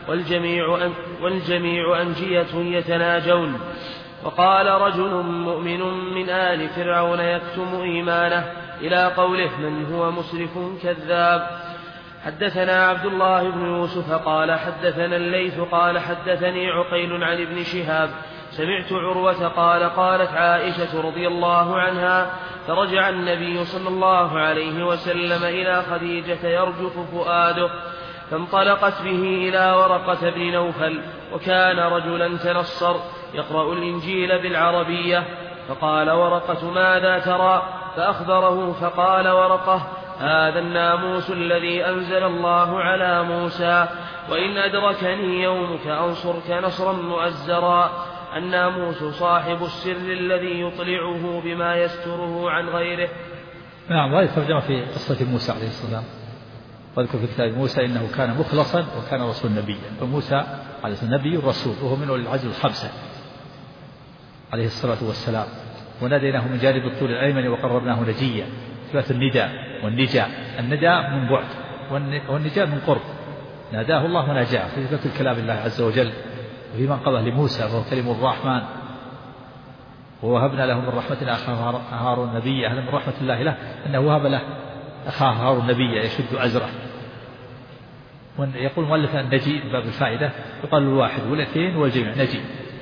والجميع أنجية يتناجون. وقال رجل مؤمن من آل فرعون يكتم إيمانه إلى قوله: من هو مسرف كذاب. حدثنا عبد الله بن يوسف قال حدثنا الليث قال حدثني عقيل عن ابن شهاب سمعت عروة قال: قالت عائشة رضي الله عنها: فرجع النبي صلى الله عليه وسلم إلى خديجة يرجف فؤاده، فانطلقت به إلى ورقة بن نوفل، وكان رجلا تنصر يقرأ الإنجيل بالعربية. فقال ورقة: ماذا ترى؟ فأخبره، فقال ورقة: هذا الناموس الذي أنزل الله على موسى، وإن أدركني يومك أنصرك نصرا مؤزرا. الناموس صاحب السر الذي يطلعه بما يستره عن غيره. نعم. وهذه ترجمة في قصة موسى عليه السلام: واذكر في كتاب موسى إنه كان مخلصا وكان رسول نبيا. فموسى عليه السلام نبي رسول، وهو من أولي العزم الخمسة عليه الصلاة والسلام. وناديناه من جانب الطور الأيمن وقربناه نجيا. إثبات النداء والنجاء، النداء من بعد والنجاء من قرب. ناداه الله ونجاه في إثبات الكلام الله عز وجل. وفي منقضه لموسى وهو كلم الرحمن، ووهبنا له من رحمتنا أخاه هارون نبيا. أهلا من رحمة الله له أنه وهب له أخاه هارون نبيا يشد أزره. ويقول مؤلف النجي باب الفائدة يقال الواحد والاثنين والجميع نجي.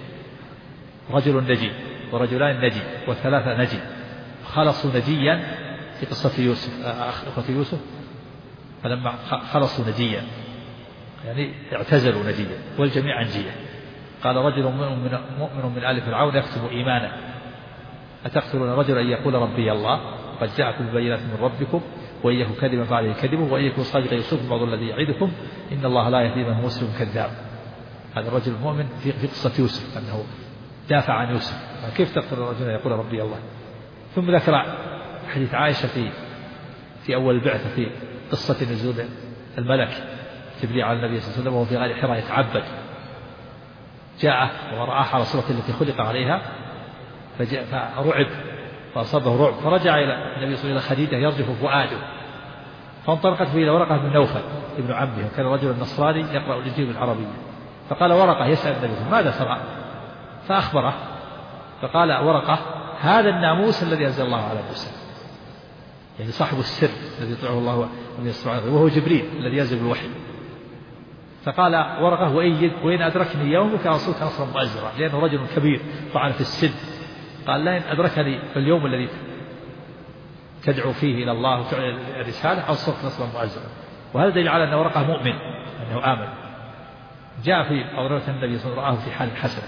رجل نجي ورجلان نجي وثلاثة نجي. خلصوا نجيا في قصة يوسف أخوة يوسف، فلما خلصوا نجيا يعني اعتزلوا نجيا والجميع أنجيا. قال رجل مؤمن من آل فرعون يكتم إيمانه: أتقتلون رجلا أن يقول ربي الله قد جاءكم ببينات من ربكم وإن يكن كذبا فعليه كذبه وإن يكن صادقا يصدق بعض الذي يعدكم إن الله لا يهدي من هو مسلم كذاب. هذا الرجل المؤمن في قصة يوسف أنه دافع عن يوسف. كيف تقتل الرجل يقول ربي الله؟ ثم ذكر حديث عائشة في أول البعثة في قصة نزول الملك جبريل على النبي صلى الله عليه وسلم وهو في غار حراء يتعبد. جاء ورآه على صورة التي خلق عليها فرعب فأصابه رعب، فرجع إلى النبي صلى الله عليه وسلم إلى خديجة يرجف فؤاده، فانطلقت به إلى ورقة بن نوفل ابن عمه، وكان رجلا نصراني يقرأ الإنجيل بالعربية. فقال ورقة يسأل النبي صلى الله عليه وسلم: ماذا ترى؟ فأخبره، فقال ورقة: هذا الناموس الذي أنزل الله على موسى، يعني صاحب السر الذي يطلعه الله وهو جبريل الذي ينزل بالوحي. فقال ورقة: وإن أدركني يومك أنصرك نصرا مؤزرا، لأنه رجل كبير طعن في السن. قال: لئن أدركني في اليوم الذي تدعو فيه إلى الله وتعلن الرسالة أنصرك نصرا مؤزرا. وهذا دليل على أن ورقة مؤمن، أنه آمن. جاء في أورث النبي صلى الله عليه وسلم في حال حسنة.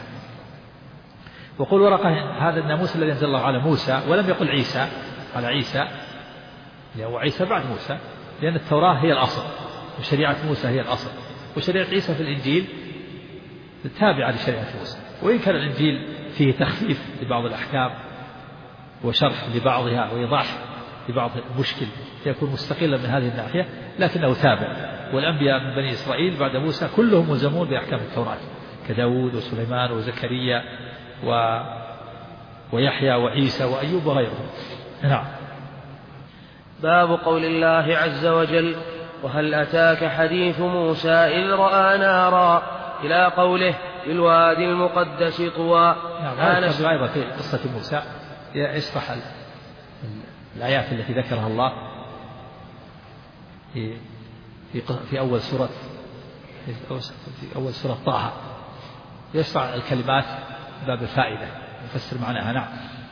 وقول ورقة: هذا الناموس الذي أنزل الله على موسى، ولم يقل عيسى على عيسى، وعيسى بعد موسى، لأن التوراة هي الأصل وشريعة موسى هي الأصل، وشريعة عيسى في الإنجيل تابعة لشريعة موسى. وإن كان الإنجيل فيه تخفيف لبعض الأحكام وشرح لبعضها وإيضاح لبعض المشكل يكون مستقلا من هذه الناحية، لكنه تابع. والأنبياء من بني إسرائيل بعد موسى كلهم ملزمون بأحكام التوراة، كداود وسليمان وزكريا ويحيى وعيسى وأيوب وغيرهم. نعم. باب قول الله عز وجل: وهل أتاك حديث موسى إذ رأى نارا، إلى قوله: بالوادي المقدس طوى. هذا أيضا في قصة موسى يشرح الآيات التي ذكرها الله في أول سورة طه، يشرح الكلمات باب الفائدة نفسر معناها. نعم.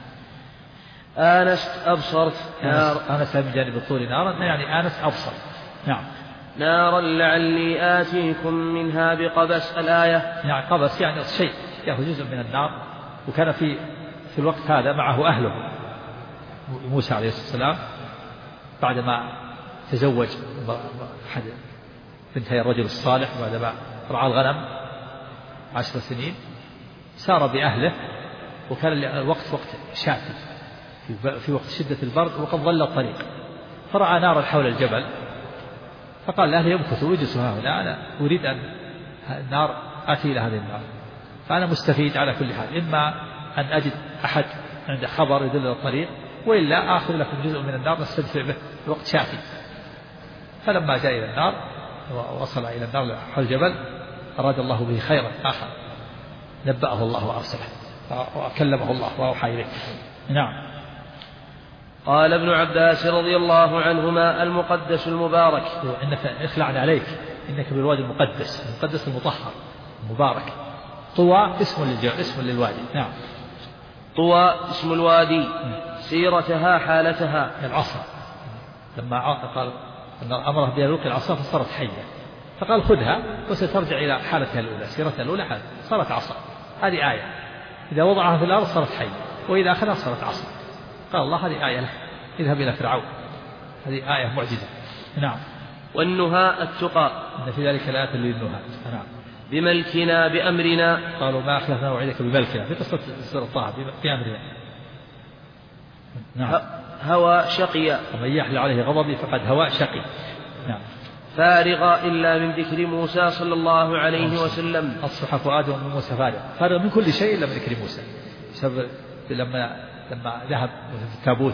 آنست أبصرت نار. آنست من جانب الطور نارا يعني آنست أبصر. نعم. نارا لعلي آتيكم منها بقبس الآية. يعني قبس يعني شيء يأخذ جزء من النار. وكان في الوقت هذا معه أهله موسى عليه السلام بعدما تزوج أحد بنتي الرجل الصالح بعدما رعى الغنم 10 سنين سار بأهله وكان الوقت وقت شاتي في وقت شدة البرد وقد ظل الطريق فرأى نارا حول الجبل فقال لأهله يمكثوا ويجلسوا هنا أنا أريد أن النار آتي إلى هذه النار فأنا مستفيد على كل حال إما أن أجد أحد عنده خبر يدل على الطريق وإلا آخذ لكم جزء من النار نستدفع به في وقت شاتي. فلما جاء إلى النار ووصل إلى النار حول الجبل أراد الله به خيرا آخر نبأه الله وأرسله وكلمه الله وأوحى إليه. نعم. قال ابن عباس رضي الله عنهما المقدس المبارك. إنك اخلعنا عليك إنك بالوادي المقدس المطهر المبارك. طوى اسم للوادي. نعم. طوى اسم الوادي سيرتها حالتها العصا لما قال أن أمره بها يلقي العصا فصارت حية فقال خذها وسترجع إلى حالتها الأولى سيرتها الأولى حالة صارت عصا. هذه آية إذا وضعها في الأرض صارت حية وإذا أخذها صارت عصا. قال الله هذه آية له اذهب إلى فرعون هذه آية معجزة. نعم. والنهاء التقى إن في ذلك الآية للنهاة. نعم. بملكنا بأمرنا قالوا ما أخلفنا موعدك بملكنا في قصة سورة طه بأمرنا. نعم. هوى شقيا ومن يحل عليه غضبي فقد هوى شقي. نعم. فارغ إلا من ذكر موسى صلى الله عليه وسلم. أصبح فؤاده من موسى فارغ من كل شيء إلا من ذكر موسى بسبب لما ذهب في التابوت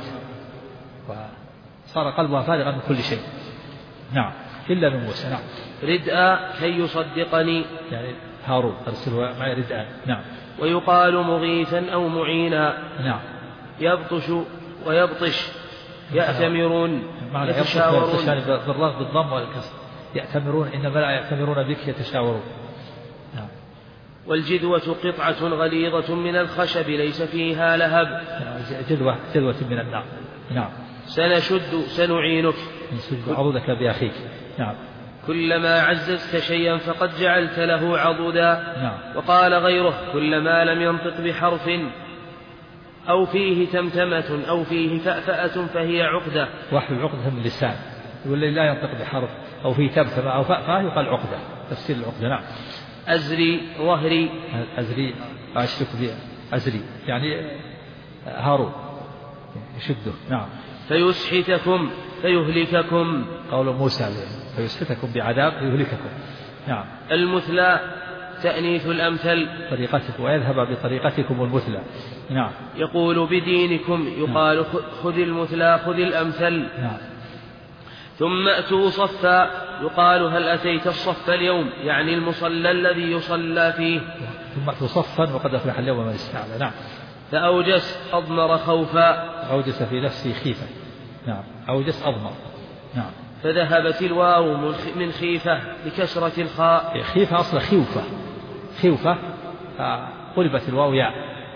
وصار قلبها فارغا من كل شيء. نعم. إلا من موسى. نعم. ردءا كي يصدقني يعني هارون أرسله معي ردءا. نعم. ويقال مغيثا أو معينا. نعم. يبطش ويبطش يأتمرون يتشاورون بالرغم بالضم والكسر يأتمرون إنما لا يأتمرون بك يتشاورون. نعم. والجذوة قطعة غليظة من الخشب ليس فيها لهب. جذوة من النار. نعم. سنشد سنعينك نشد عضدك بأخيك. نعم. كلما عززت شيئا فقد جعلت له عضدا. نعم. وقال غيره كلما لم ينطق بحرف أو فيه تمتمة أو فيه فأفأة فهي عقدة. واحلل عقدة من اللسان والذي لا ينطق بحرف أو فيه تمتمة أو فأفأة يقال عقدة تفسير العقدة. نعم. أزري ظهري أزري أشرك به أزري يعني هارون يشده. نعم. فيسحتكم فيهلككم قول موسى فيسحتكم بعذاب يهلككم. نعم. المثلى تأنيث الأمثل طريقتكم ويذهب بطريقتكم المثلى. نعم. يقول بدينكم يقال خذ المثلى خذ الأمثل. نعم. ثم أتوا صفا يقال هل أتيت الصف اليوم يعني المصلى الذي يصلى فيه. ثم أتوا صفا وقد أفلح اليوم من استعلى. نعم. فأوجس أضمر خوفا أوجس في نفسه خيفة. نعم. أوجس أضمر. نعم. فذهبت الواو من خيفة بكسرة الخاء. خيفة أصلا خوفة قلبت الواو ياء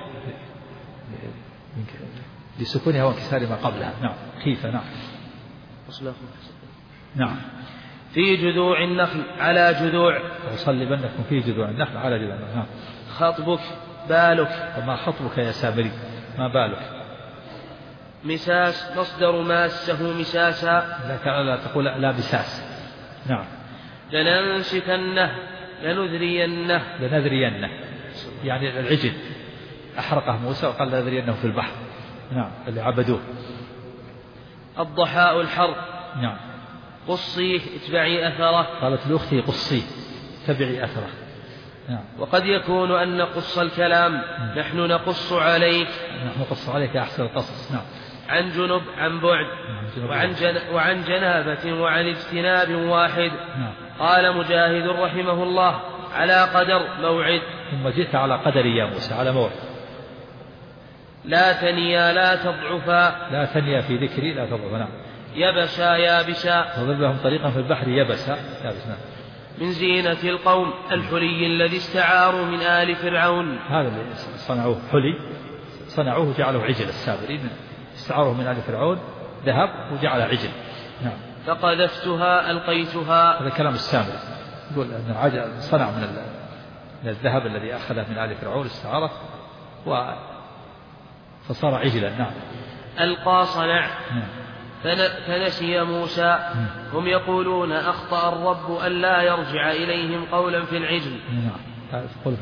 لسكونها وانكسار ما قبلها. نعم. خيفة. نعم. نعم. في جذوع النخل على جذوع وصلبنكم في جذوع النخل على جذوع النخل. نعم. خطبك بالك وما خطبك يا سامري ما بالك. مساس مصدر ماسه مساسا لا تقول لا مساس. نعم. لننسفنه لنذرينه يعني العجل أحرقه موسى وقال لنذرينه في البحر. نعم. اللي عبدوه. الضحاء الحرب. نعم. قصيه اتبعي أثره قالت لأختي قصيه تبعي أثره. نعم. وقد يكون أن نقص الكلام نحن نقص عليك أحسن القصص. نعم. عن جنب عن بعد وعن جنابة وعن اجتناب واحد. نعم. قال مجاهد رحمه الله على قدر موعد. ثم جئت على قدر يا موسى على موعد. لا تنيا لا تضعفا لا تنيا في ذكري لا تضعفا. نعم. يبسا يابسا وضرب لهم طريقا في البحر يبسا. نعم. من زينة القوم الحلي الذي استعاروا من آل فرعون. هذا اللي صنعوه حلي، صنعوه جعله عجل. السامري استعاروه من آل فرعون ذهب وجعل عجل. نعم. فقذفتها ألقيتها. هذا كلام السامري، يقول أن العجل صنع من الذهب الذي أخذه من آل فرعون استعاره فصار عجلا. نعم. ألقى صنع. نعم. فنسي موسى. هم يقولون أخطأ الرب أن لا يرجع إليهم قولا في العجل. نعم. يقول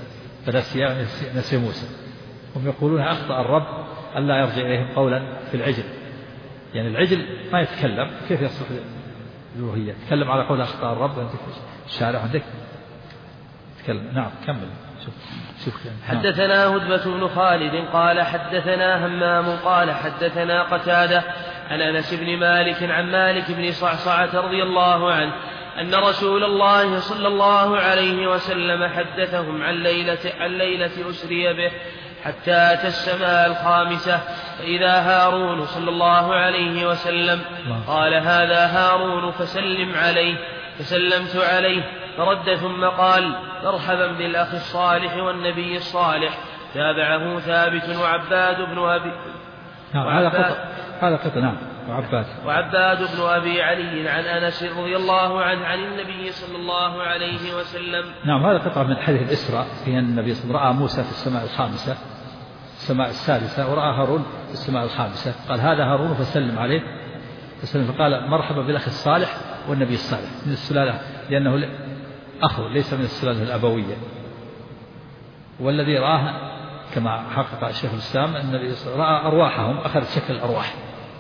نسي موسى. هم يقولون أخطأ الرب أن لا يرجع إليهم قولا في العجل. يعني العجل ما يتكلم، كيف يصلح الألوهية؟ يتكلم على قول أخطأ الرب. أنت في الشارع عندك تكلم. نعم كمل. شوف. حدثنا هدبة بن خالد قال حدثنا همام قال حدثنا قتادة عن أنس بن مالك عن مالك بن صعصعة رضي الله عنه أن رسول الله صلى الله عليه وسلم حدثهم عن ليلة أسري به حتى أتى السماء الخامسة فإذا هارون صلى الله عليه وسلم قال هذا هارون فسلم عليه. فسلمت عليه فرد ثم قال مرحبا بالأخ الصالح والنبي الصالح. تابعه ثابت وعباد بن أبي هذا قطع. نعم. وعباد بن أبي علي عن أنس رضي الله عنه عن النبي صلى الله عليه وسلم. نعم. هذا قطع من حديث الإسراء في أن النبي صلى الله عليه وسلم رأى موسى في السماء الخامسة، السماء السادسة، ورأى هارون في السماء الخامسة. قال هذا هارون فسلم عليه. فقال مرحبا بالأخ الصالح والنبي الصالح من السلالة، لأنه أخو ليس من السلالة الأبوية. والذي رآه كما حقق الشيخ الإسلام النبي رأى أرواحهم، أخذ شكل الأرواح.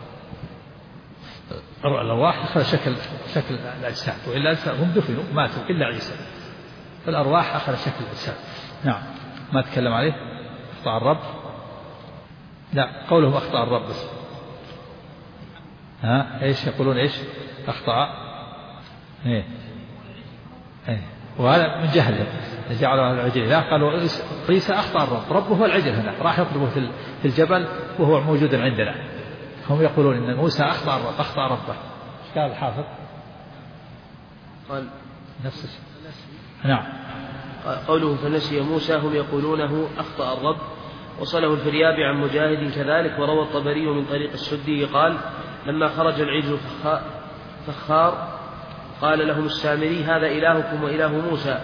الأرواح أخذ شكل الأجساد، وإلا هم دفنوا ماتوا إلا عيسى، فالأرواح أخذ شكل الأجساد. نعم. ما تكلم عليه أخطأ الرب. لا، قولهم أخطأ الرب بس. إيش يقولون؟ إيش أخطأ؟ وهذا من جهلهم جعلوا على العجل. لا، قالوا عيسى أخطأ الرب، ربه هو العجل هنا، راح يطلبه في الجبل وهو موجود عندنا. هم يقولون إن موسى أخطأ الرب، أخطأ ربه. قال الحافظ قال نفس الشيء. نعم. قوله فنسي موسى هم يقولونه أخطأ الرب. وصله الفريابي عن مجاهد كذلك. وروى الطبري من طريق السدي قال لما خرج العجل فخار قال لهم السامري هذا إلهكم وإله موسى.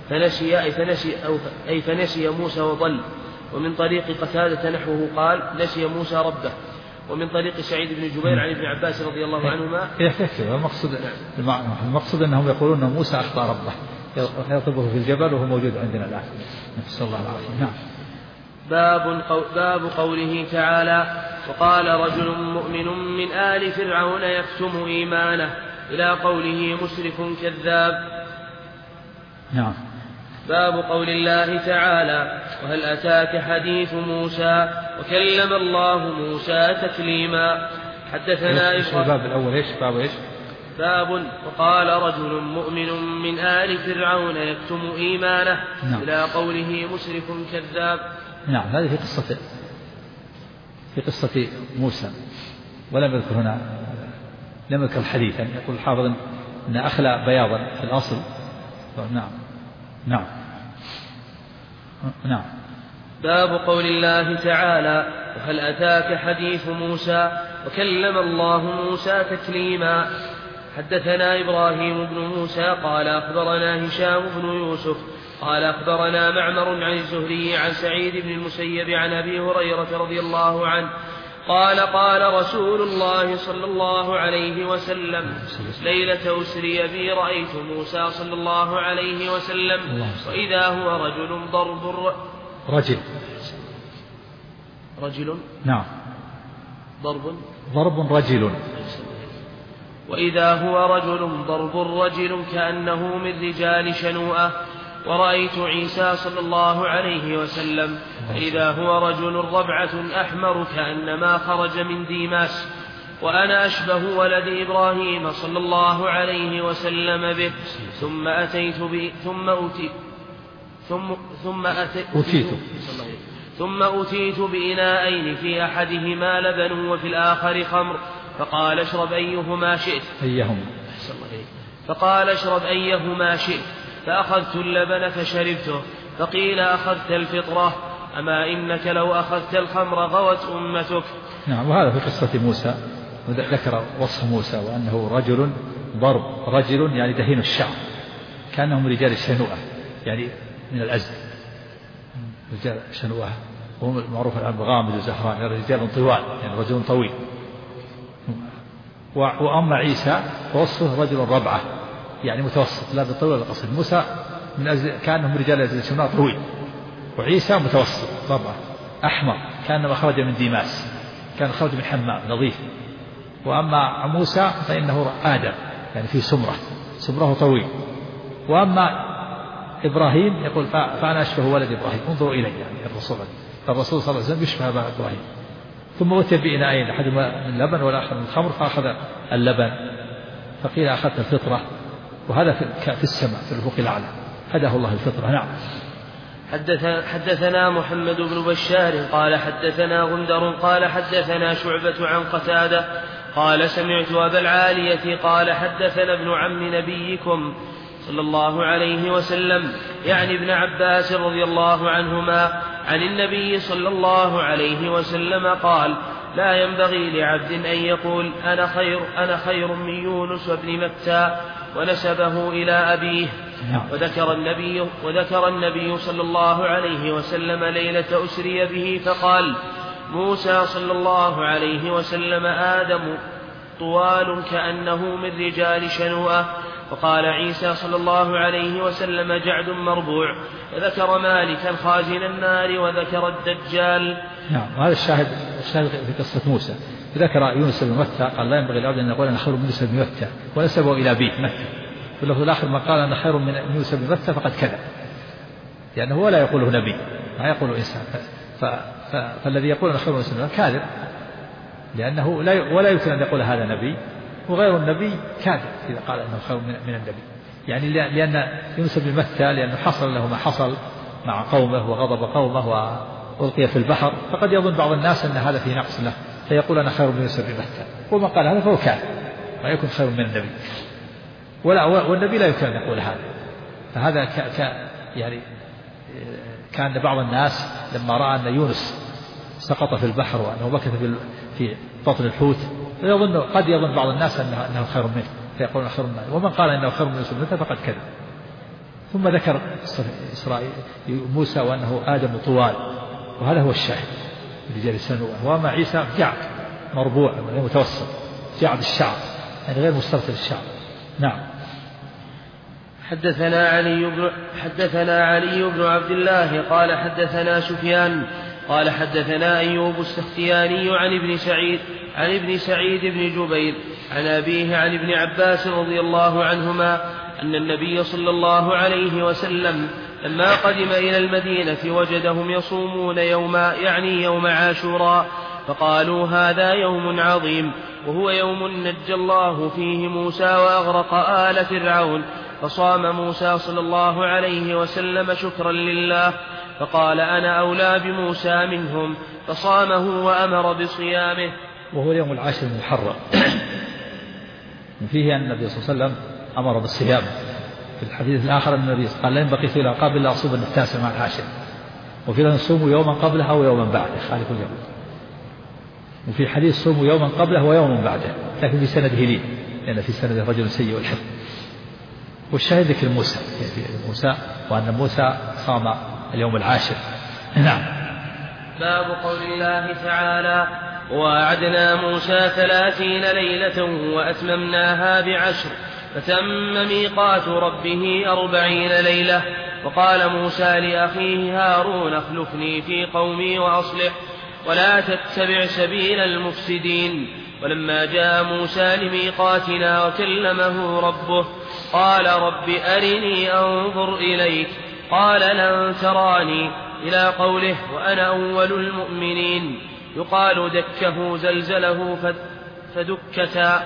فنسي موسى وضل. ومن طريق قتادة نحوه قال نسي موسى ربه. ومن طريق سعيد بن جبير عن ابن عباس رضي الله عنهما. المقصود أنهم يقولون أن موسى أخطأ ربه، يطلبه في الجبل وهو موجود عندنا الآن. نسأل الله العافية. نعم. باب قوله تعالى وقال رجل مؤمن من آل فرعون يكتم إيمانه إلى قوله مسرف كذاب. نعم. باب قول الله تعالى وهل أتاك حديث موسى وكلم الله موسى تكليما. حدثنا الباب الأول إيش؟ باب وقال رجل مؤمن من آل فرعون يكتم إيمانه. نعم. إلى قوله مسرف كذاب. نعم. هذه في قصة موسى، ولم يذكر هنا، لم يذكر حديثا. يقول الحافظ أن أخلى بياضا في الأصل. نعم. باب قول الله تعالى وهل أتاك حديث موسى وكلم الله موسى تكليما. حدثنا إبراهيم بن موسى قال أخبرنا هشام بن يوسف قال أخبرنا معمر عن الزهري عن سعيد بن المسيب عن أبي هريرة رضي الله عنه قال قال رسول الله صلى الله عليه وسلم ليلة أسري بي رأيت موسى صلى الله عليه وسلم وإذا هو رجل رجل نعم ضرب رجل وإذا هو رجل ضرب رجل كأنه من رجال شنوءة. ورأيت عيسى صلى الله عليه وسلم إذا هو رجل ربعة أحمر كأنما خرج من ديماس وأنا أشبه ولد إبراهيم صلى الله عليه وسلم به. ثم أتيت بإناءين في أحدهما لبن وفي الآخر خمر فقال اشرب أيهما شئت. فقال اشرب أيهما شئت، فأخذت اللبن فشربته. فقيل أخذت الفطرة، أما إنك لو أخذت الخمر غوت أمتك. نعم. وهذا في قصة موسى، ذكر وصف موسى وأنه رجل ضرب، رجل يعني دهين الشعر، كأنهم رجال شنوءة يعني من الأزد، رجال شنوءة، وهم معروف عن غامد وزهران، يعني رجال طوال، يعني رجل طويل. وأما عيسى وصفه رجل ربعة، يعني متوسط، لا بالطول ولا بالقصير. موسى من كأنهم رجال أزد شنوءة طويل، وعيسى متوسط ربعة أحمر، كأنما خرج من ديماس، كان خرج من حمام نظيف. وأما موسى فإنه آدم، يعني في سمره طويل. وأما إبراهيم يقول فأنا أشبه ولد إبراهيم، انظروا إلي، يعني الرسول صلى الله عليه وسلم يشبه أبا إبراهيم. ثم أتي بإناءين، أحدهما من لبن والآخر من خمر، فأخذ اللبن، فقيل أخذت الفطرة. وهذا في السماء في الأفق الأعلى، هداه الله الفطرة. نعم. حدثنا محمد بن بشار قال حدثنا غندر قال حدثنا شعبة عن قتادة قال سمعت أبا العالية قال حدثنا ابن عم نبيكم صلى الله عليه وسلم، يعني ابن عباس رضي الله عنهما، عن النبي صلى الله عليه وسلم قال: لا ينبغي لعبد أن يقول أنا خير من يونس وابن متى، ونسبه إلى أبيه. وذكر النبي صلى الله عليه وسلم ليلة أسري به فقال: موسى صلى الله عليه وسلم آدم طوال كأنه من رجال شنوءة، وقال عيسى صلى الله عليه وسلم جعد مربوع، وذكر مالكا خازن النار، وذكر الدجال. نعم. وهذا الشاهد في قصة موسى، ذكر يونس بن متى قال: لا ينبغي لعبد أن يقول أنا خير من يونس بن متى، ونسبه إلى أبيه متى. في اللفظ الآخر من قال أنا خير من يونس بن متى فقد كذب، لأنه هو لا يقوله نبي، ما يقوله إنسان. فالذي يقول أنا خير من يونس بن متى كاذب، لأنه ولا يمكن أن يقول هذا نبي، وغير النبي كاذب إذا قال أنه خير من النبي. يعني لأن يونس بن متى لأنه حصل له ما حصل مع قومه وغضب قومه وألقي في البحر، فقد يظن بعض الناس أن هذا في نقص له، فيقول أنا خير من يونس بن متى، ومن قال هذا فهو كاذب، لا يكون خير من النبي، والنبي لا يمكن أن يقول هذا. فهذا يعني كان بعض الناس لما رأى أن يونس سقط في البحر وأنه مكث في بطن الحوت، قد يظن بعض الناس أنه خير منه، فيقول خير منه، ومن قال أنه خير من يونس بن متى فقد كذب. ثم ذكر إسرائيل موسى وأنه آدم طوال، وهذا هو الشاهد رجال سنوءة. وأما عيسى جعد مربوع غير متوسط، جعد الشعر يعني غير مسترسل الشعر. نعم. حدثنا علي بن عبد الله قال حدثنا سفيان قال حدثنا أيوب السختياني عن ابن سعيد بن جبير عن أبيه عن ابن عباس رضي الله عنهما أن النبي صلى الله عليه وسلم لما قدم إلى المدينة وجدهم يصومون يوم عاشوراء، فقالوا هذا يوم عظيم، وهو يوم نجى الله فيه موسى وأغرق آل فرعون، فصام موسى صلى الله عليه وسلم شكرا لله، فقال أنا أولى بموسى منهم، فصامه وأمر بصيامه. وهو اليوم العاشر من محرم، فيه أن النبي صلى الله عليه وسلم أمر بالصيام. في الحديث الآخر أن النبي قال لا ينبغي في العقاب إلا أصوم التاسع مع العاشر، وفي لأن صوموا يوما قبله أو يوما بعده خالف اليوم، وفي الحديث صوموا يوما قبله ويوما بعده، لكن في سنده لين لأن في سنده رجل سيء الحفظ. والشاهد ذكر موسى وأن موسى صام اليوم العاشر. نعم. باب قول الله تعالى ووعدنا موسى 30 ليلة وأتممناها ب10 فتم ميقات ربه 40 ليلة. وقال موسى لأخيه هارون اخلفني في قومي وأصلح ولا تتبع سبيل المفسدين. ولما جاء موسى لميقاتنا وكلمه ربه قال رب أرني أنظر إليك قال لن تراني إلى قوله وأنا أول المؤمنين. يقال دكه زلزله فدكتا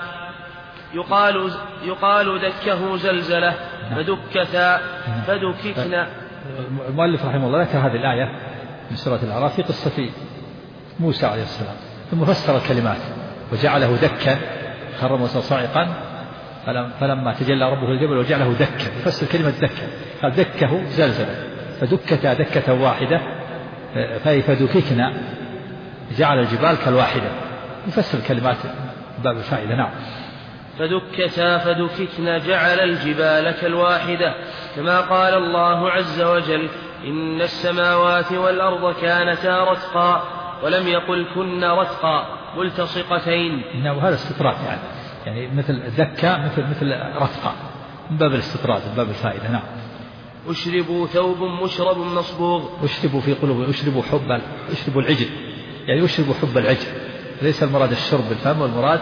يقال دكه زلزله فدكتا فدككنا. المؤلف رحمه الله ذكر هذه الآية من سورة الأعراف في قصة موسى عليه السلام، ثم فسر الكلمات وجعله دكا، خر موسى صاعقا فلما تجلى ربه الجبل وجعله دكا، يفسر كلمة دكا قال دكه زلزلا، فدكتا دكة واحدة فدككنا جعل الجبال كالواحدة، يفسر كلمات باب الفائدة. نعم. فدكتا فدككنا جعل الجبال كالواحدة، كما قال الله عز وجل إن السماوات والأرض كانتا رتقا، ولم يقل كن رتقا ملتصقتين. وهذا استطراد يعني مثل ذكا مثل رتقا من باب الاستطراد من باب الفائدة. نعم. أشربوا ثوب مشرب مصبوغ، أشربوا في قلوبهم، أشربوا العجل، يعني أشربوا حب العجل، ليس المراد الشرب بالفم، والمراد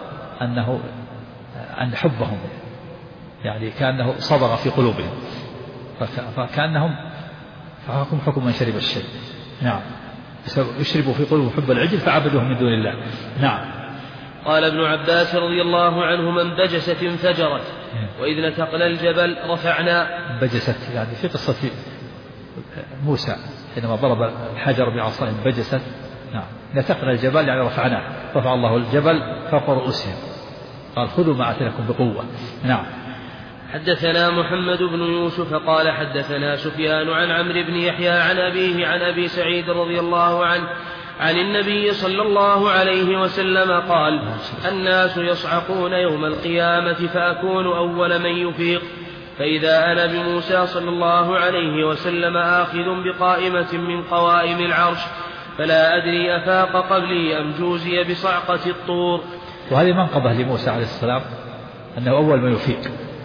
أن حبهم يعني كأنه صبغ في قلوبهم، فكأنهم حكم من شرب الشيء. نعم. يشربوا في قلوبهم حب العجل فعبدوه من دون الله. نعم. قال ابن عباس رضي الله عنه من بجست انفجرت، وإذ نتقنا الجبل رفعنا. بجست يعني في قصة موسى حينما ضرب الحجر بعصاه بجست. نعم. نتقنا الجبل يعني رفعناه، رفع الله الجبل فوق رؤوسهم، قال خذوا ما آتيناكم بقوة. نعم. حدثنا محمد بن يوسف قال حدثنا سفيان عن عمرو بن يحيى عن أبيه عن أبي سعيد رضي الله عنه عن النبي صلى الله عليه وسلم قال الناس يصعقون يوم القيامة فأكون أول من يفيق، فإذا أنا بموسى صلى الله عليه وسلم آخذ بقائمة من قوائم العرش، فلا أدري أفاق قبلي أم جوزي بصعقة الطور. وهذه منقبة لموسى عليه السلام أنه أول من يفيق،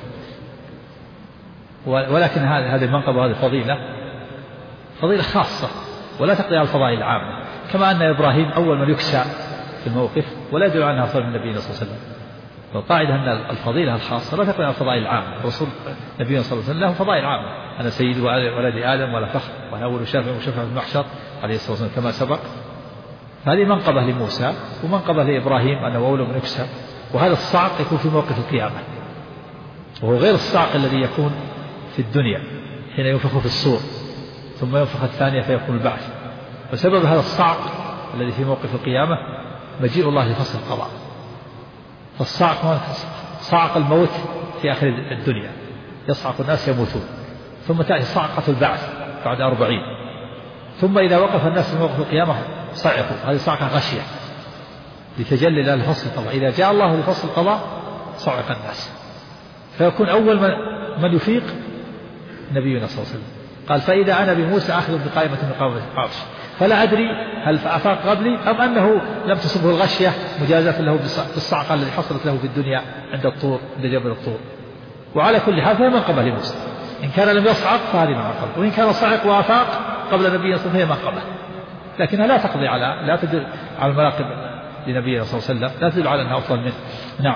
ولكن هذه المنقبة وهذه فضيلة خاصة ولا تقضي على الفضائل العامة، كما أن إبراهيم أول من يكسى في الموقف ولا يدل عنها أفضل من النبي صلى الله عليه وسلم. والقاعدة أن الفضيلة الخاصة لا تقضي على الفضائل العامة. الرسول نبينا صلى الله عليه وسلم له فضائل عامة، أنا سيد ولد آدم ولا فخر وأنا أول شافع وشفع في المحشر عليه الصلاة والسلام كما سبق. هذه منقبة لموسى ومنقبة لإبراهيم أنه أول من يكسى، وهذا الصعق يكون في موقف القيامة، وهو غير الصعق الذي يكون في الدنيا حين ينفخ في الصور ثم ينفخ الثانية فيكون البعث. وسبب هذا الصعق الذي في موقف القيامة مجيء الله لفصل القضاء. فالصعق صعق الموت في آخر الدنيا، يصعق الناس يموتون، ثم تأتي صعقة البعث بعد 40، ثم إذا وقف الناس في موقف القيامة صعقوا. هذه صعقة غشية لتجلي الله لفصل القضاء. إذا جاء الله لفصل القضاء صعق الناس، فيكون أول من يفيق نبينا صلى الله عليه وسلم. قال فإذا أنا بموسى آخذ بقائمة من قائمة العرش، فلا أدري هل أفاق قبلي أم أنه لم تصبه الغشية مجازة له بالصعقة التي حصلت له في الدنيا عند الطور، عند جبل الطور. وعلى كل حال فهي منقبة لموسى، إن كان لم يصعق فهذه منقبة، وإن كان صعق وأفاق قبل نبينا صلى الله عليه وسلم فهي منقبة، لكنها لا تدل على المراقب لنبينا صلى الله عليه وسلم، لا تدل على أنها أفضل منه. نعم.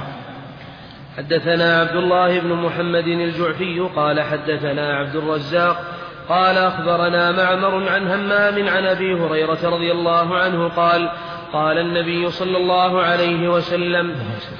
حدثنا عبد الله بن محمد الجعفي قال حدثنا عبد الرزاق قال أخبرنا معمر عن همام عن أبي هريرة رضي الله عنه قال قال النبي صلى الله عليه وسلم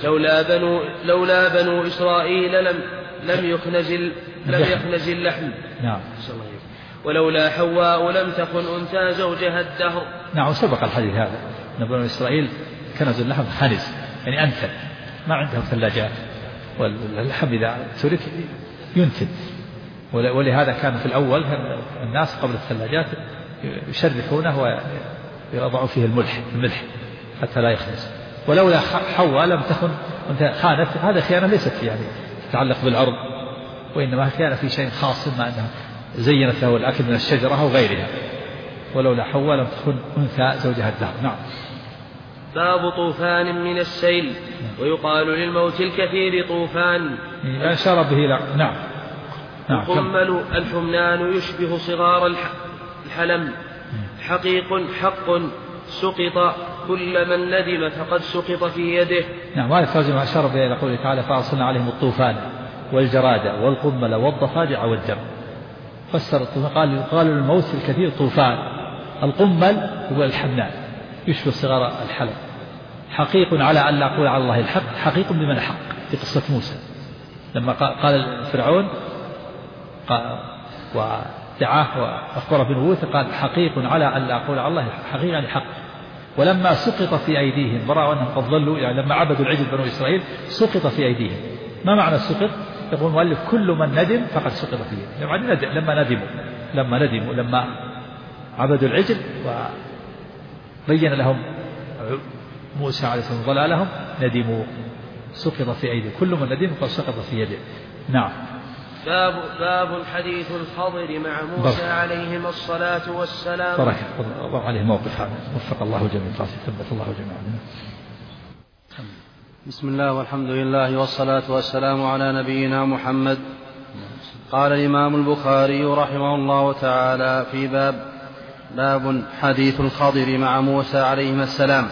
لولا بنو إسرائيل لم يخنز اللحم. نعم. ولولا حواء لم تكن أنثى زوجها الدهر. نعم. سبق الحديث هذا أن بنو إسرائيل كنزوا اللحم خنز يعني أنتن، ما عندهم ثلاجات، واللحم إذا ترك ينتن، ولهذا كان في الأول الناس قبل الثلاجات يشرحونه ويضعوا فيه الملح حتى لا يخنز. ولولا حواء لم تكن خانت، هذا خيانة ليست يعني تتعلق بالعرض، وإنما خيانة في شيء خاص، ما أنها زينت له الأكل من الشجرة أو غيرها. ولولا حواء لم تكن أنثى زوجها الدهر. نعم. باب طوفان من السيل، ويقال للموت الكثير طوفان. أشار به. نعم. القمل الحمنان يشبه صغار الحلم، حقيق حق سقط كل من ندم فقد سقط في يده. نعم. هذا الترجمة أشار به إلى قوله تعالى فأرسلنا عليهم الطوفان والجراد والقمل والضفادع والدم. فسر الطوفان قال يقال للموت الكثير طوفان. القمل هو الحمنان يشبه صغار الحلم، حقيق على أن لا أقول على الله الحق، حقيق بمن حق في قصة موسى لما قال فرعون ودعاه وأخبر بنبوته قال حقيق على أن لا أقول على الله حقيق يعني حق. ولما سقط في أيديهم ورأوا أنهم قد ضلوا، يعني لما عبدوا العجل بنو إسرائيل سقط في أيديهم ما معنى سقط؟ يقول المؤلف كل من ندم فقد سقط في يده. يعني لما ندموا لما عبدوا العجل وبين لهم موسى عليه السلام ضلالهم ندموا سقط في أيديه. كل من ندم فقد سقط في يده. نعم. باب حديث الخضر مع موسى عليهما الصلاة والسلام. بارك الله عليه موقف هذا. وفق الله جميعا. ثبت الله جميعا. بسم الله والحمد لله والصلاة والسلام على نبينا محمد. قال الإمام البخاري رحمه الله تعالى في باب حديث الخضر مع موسى عليهما السلام.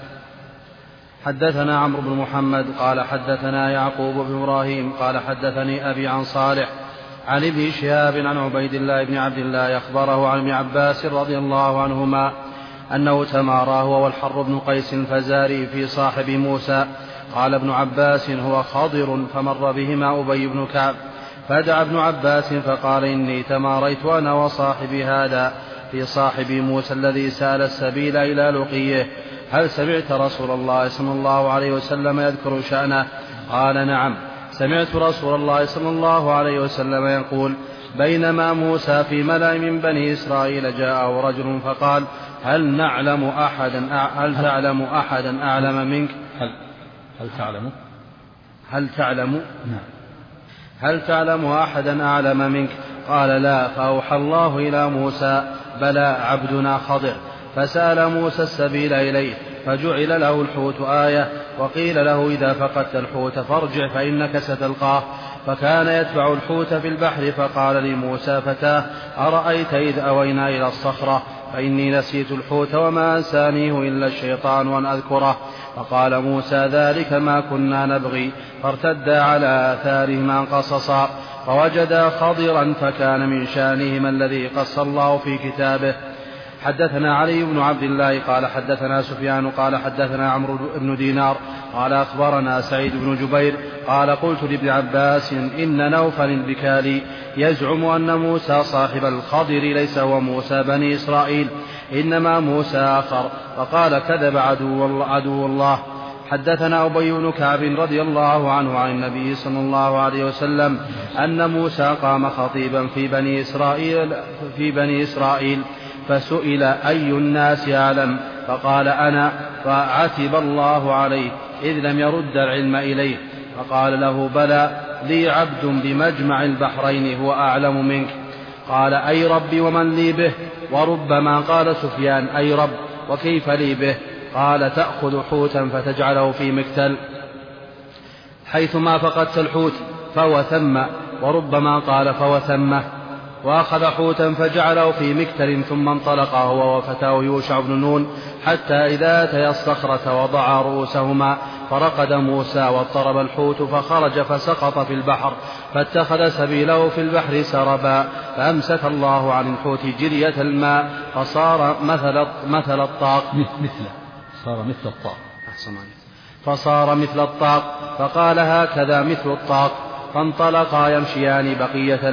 حدثنا عمرو بن محمد قال حدثنا يعقوب بن إبراهيم قال حدثني أبي عن صالح عن ابن شهاب عن عبيد الله بن عبد الله أخبره عن ابن عباس رضي الله عنهما أنه تمارى هو والحر بن قيس الفزاري في صاحب موسى. قال ابن عباس هو خضر فمر بهما أبي بن كعب فدعا ابن عباس فقال إني تماريت أنا وصاحبي هذا في صاحب موسى الذي سأل السبيل إلى لقيه هل سمعت رسول الله صلى الله عليه وسلم يذكر شأنه؟ قال نعم سمعت رسول الله صلى الله عليه وسلم يقول بينما موسى في ملأ من بني إسرائيل جاءه رجل فقال هل تعلم أحدا أعلم منك؟ هل تعلم أحدا أعلم منك؟ قال لا. فأوحى الله إلى موسى بلى عبدنا خضر. فسأل موسى السبيل إليه فجعل له الحوت آية وقيل له إذا فقدت الحوت فارجع فإنك ستلقاه. فكان يتبع الحوت في البحر فقال لموسى فتاه أرأيت إذ أوينا إلى الصخرة فإني نسيت الحوت وما أنسانيه إلا الشيطان وأن أذكره. فقال موسى ذلك ما كنا نبغي. فارتدا على آثارهما قصصا فوجدا خضرا فكان من شانهما الذي قص الله في كتابه. حدثنا علي بن عبد الله قال حدثنا سفيان قال حدثنا عمرو بن دينار قال أخبرنا سعيد بن جبير قال قلت لابن عباس إن نوفل البكالي يزعم أن موسى صاحب الخضر ليس هو موسى بني إسرائيل إنما موسى آخر. فقال كذب عدو الله. حدثنا أبي بن كعب رضي الله عنه عن النبي صلى الله عليه وسلم أن موسى قام خطيبا في بني إسرائيل فسئل أي الناس أعلم فقال أنا. فعتب الله عليه إذ لم يرد العلم إليه. فقال له بلى لي عبد بمجمع البحرين هو أعلم منك. قال أي ربي ومن لي به؟ وربما قال سفيان أي رب وكيف لي به؟ قال تأخذ حوتا فتجعله في مكتل حيثما فقدت الحوت فهو ثم. وربما قال فهو ثمه. وأخذ حوتا فجعله في مكتل ثم انطلق هو وفتاه يوشع بن نون حتى إذا أتيا الصخرة وضعا رؤوسهما فرقد موسى واضطرب الحوت فخرج فسقط في البحر فاتخذ سبيله في البحر سربا. فأمسك الله عن الحوت جرية الماء فصار مثل الطاق فقال هكذا مثل الطاق. فانطلقا يمشيان بقية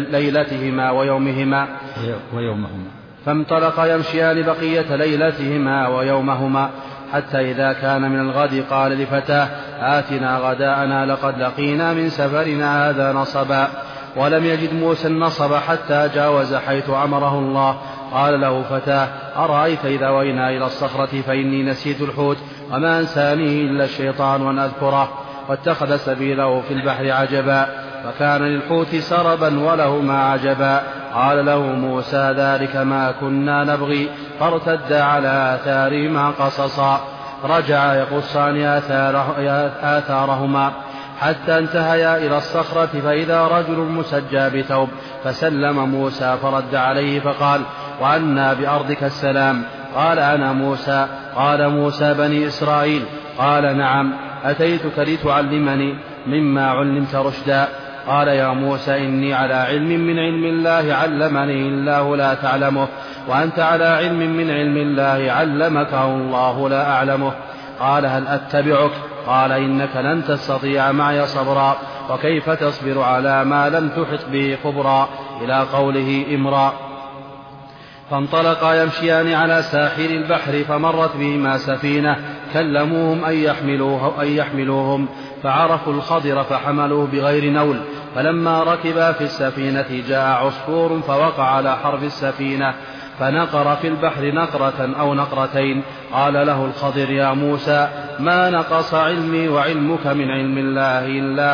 ليلتهما ويومهما حتى إذا كان من الغد قال لفتاه آتنا غداءنا لقد لقينا من سفرنا هذا نصبا. ولم يجد موسى النصب حتى جاوز حيث أمره الله. قال له فتاه أرأيت إذا وينا إلى الصخرة فإني نسيت الحوت وما أنسانيه إلا الشيطان وأن أذكره. واتخذ سبيله في البحر عجبا فكان للحوت سربا وله ما عجبا. قال له موسى ذلك ما كنا نبغي. فارتد على آثارهما قصصا رجع يقصان آثارهما حتى انتهيا إلى الصخرة فإذا رجل مسجى بثوب فسلم موسى فرد عليه فقال وأنى بأرضك السلام؟ قال أنا موسى. قال موسى بني إسرائيل؟ قال نعم. أتيتك لتعلمني مما علمت رشدا. قال يا موسى إني على علم من علم الله علمني الله لا تعلمه وأنت على علم من علم الله علمكه الله لا أعلمه. قال هل أتبعك؟ قال إنك لن تستطيع معي صبرا وكيف تصبر على ما لم تحط به خبرا إلى قوله إمرا. فانطلقا يمشيان على ساحل البحر فمرت بهما سفينة كلموهم أن يحملوهم فعرفوا الخضر فحملوه بغير نول. فلما ركبا في السفينة جاء عصفور فوقع على حرف السفينة فنقر في البحر نقرة أو نقرتين. قال له الخضر يا موسى ما نقص علمي وعلمك من علم الله إلا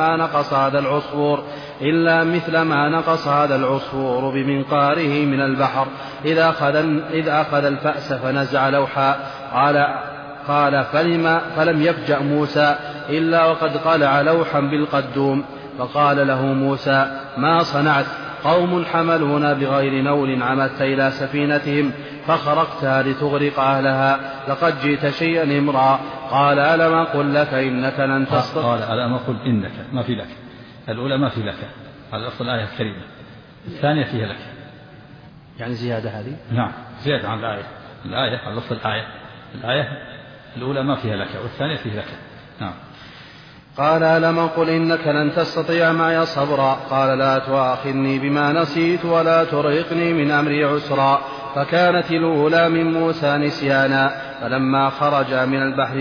مثل ما نقص هذا العصفور بمنقاره من البحر إذا أخذ الفأس فنزع لوحا. قال فلم يفجأ موسى إلا وقد قلع لوحا بالقدوم. فقال له موسى ما صنعت؟ قوم حملونا بغير نول عمدت إلى سفينتهم فخرقتها لتغرق أهلها لقد جئت شيئا امرا. قال ألم أقل لك إنك لن تستطيع. قال ألم أقل إنك ما في لك. الأولى ما في لك على أصل الآية الكريمة، الثانية فيها لك. يعني زيادة هذه؟ نعم زيادة عن الآية على أصل الآية الأولى ما فيها لك والثانية فيها لك. نعم. قال ألم أقل إنك لن تستطيع معي صبرا. قال لا تؤاخذني بما نسيت ولا ترهقني من أمري عسرا. فكانت الأولى من موسى نسيانا. فلما خرج من البحر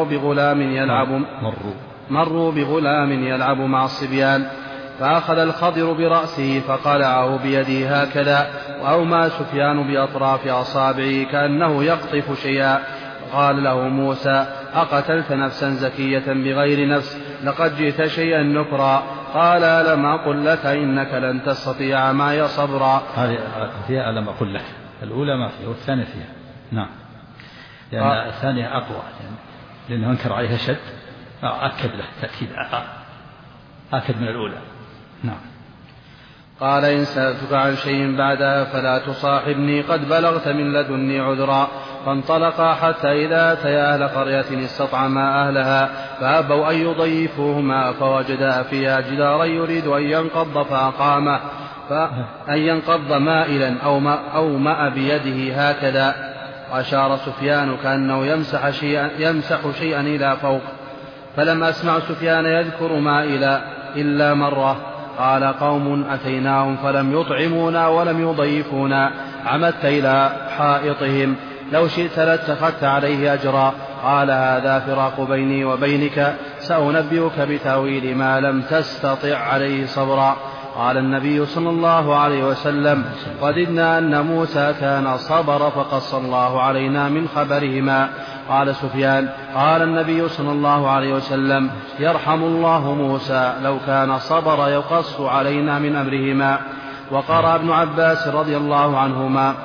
مروا بغلام يلعب مع الصبيان فأخذ الخضر برأسه فقلعه بيده هكذا وأومى سفيان بأطراف أصابعه كأنه يقطف شيئا. قال له موسى أقتلت نفسا زكية بغير نفس لقد جئت شيئا نكرا. قال ألم أقل لك إنك لن تستطيع معي صبرا. هذه فيها ألم أقل لك، الأولى ما فيها والثانية فيها. نعم لأن الثانية أقوى لأنه أنكر عليها شد أكد له تأكيد أكد من الأولى. نعم. قال إن سألتك عن شيء بعدها فلا تصاحبني قد بلغت من لدني عذرا. فانطلقا حتى إذا أتيا أهل قرية استطعما أهلها فأبوا أن يضيفوهما فوجدا فيها جدارا يريد أن ينقض فأقامه فأن ينقض مائلا أومأ بيده هكذا. وأشار سفيان كأنه يمسح شيئا إلى فوق. فلم أسمع سفيان يذكر مائلا إلا مرة. قال قوم أتيناهم فلم يطعمونا ولم يضيفونا عمدت إلى حائطهم لو شئت لاتخذت عليه أجرا. قال هذا فراق بيني وبينك سأنبئك بتأويل ما لم تستطع عليه صبرا. قال النبي صلى الله عليه وسلم وددنا أن موسى كان صبر فقص الله علينا من خبرهما. قال سفيان قال النبي صلى الله عليه وسلم يرحم الله موسى لو كان صبر يقص علينا من أمرهما. وقرأ ابن عباس رضي الله عنهما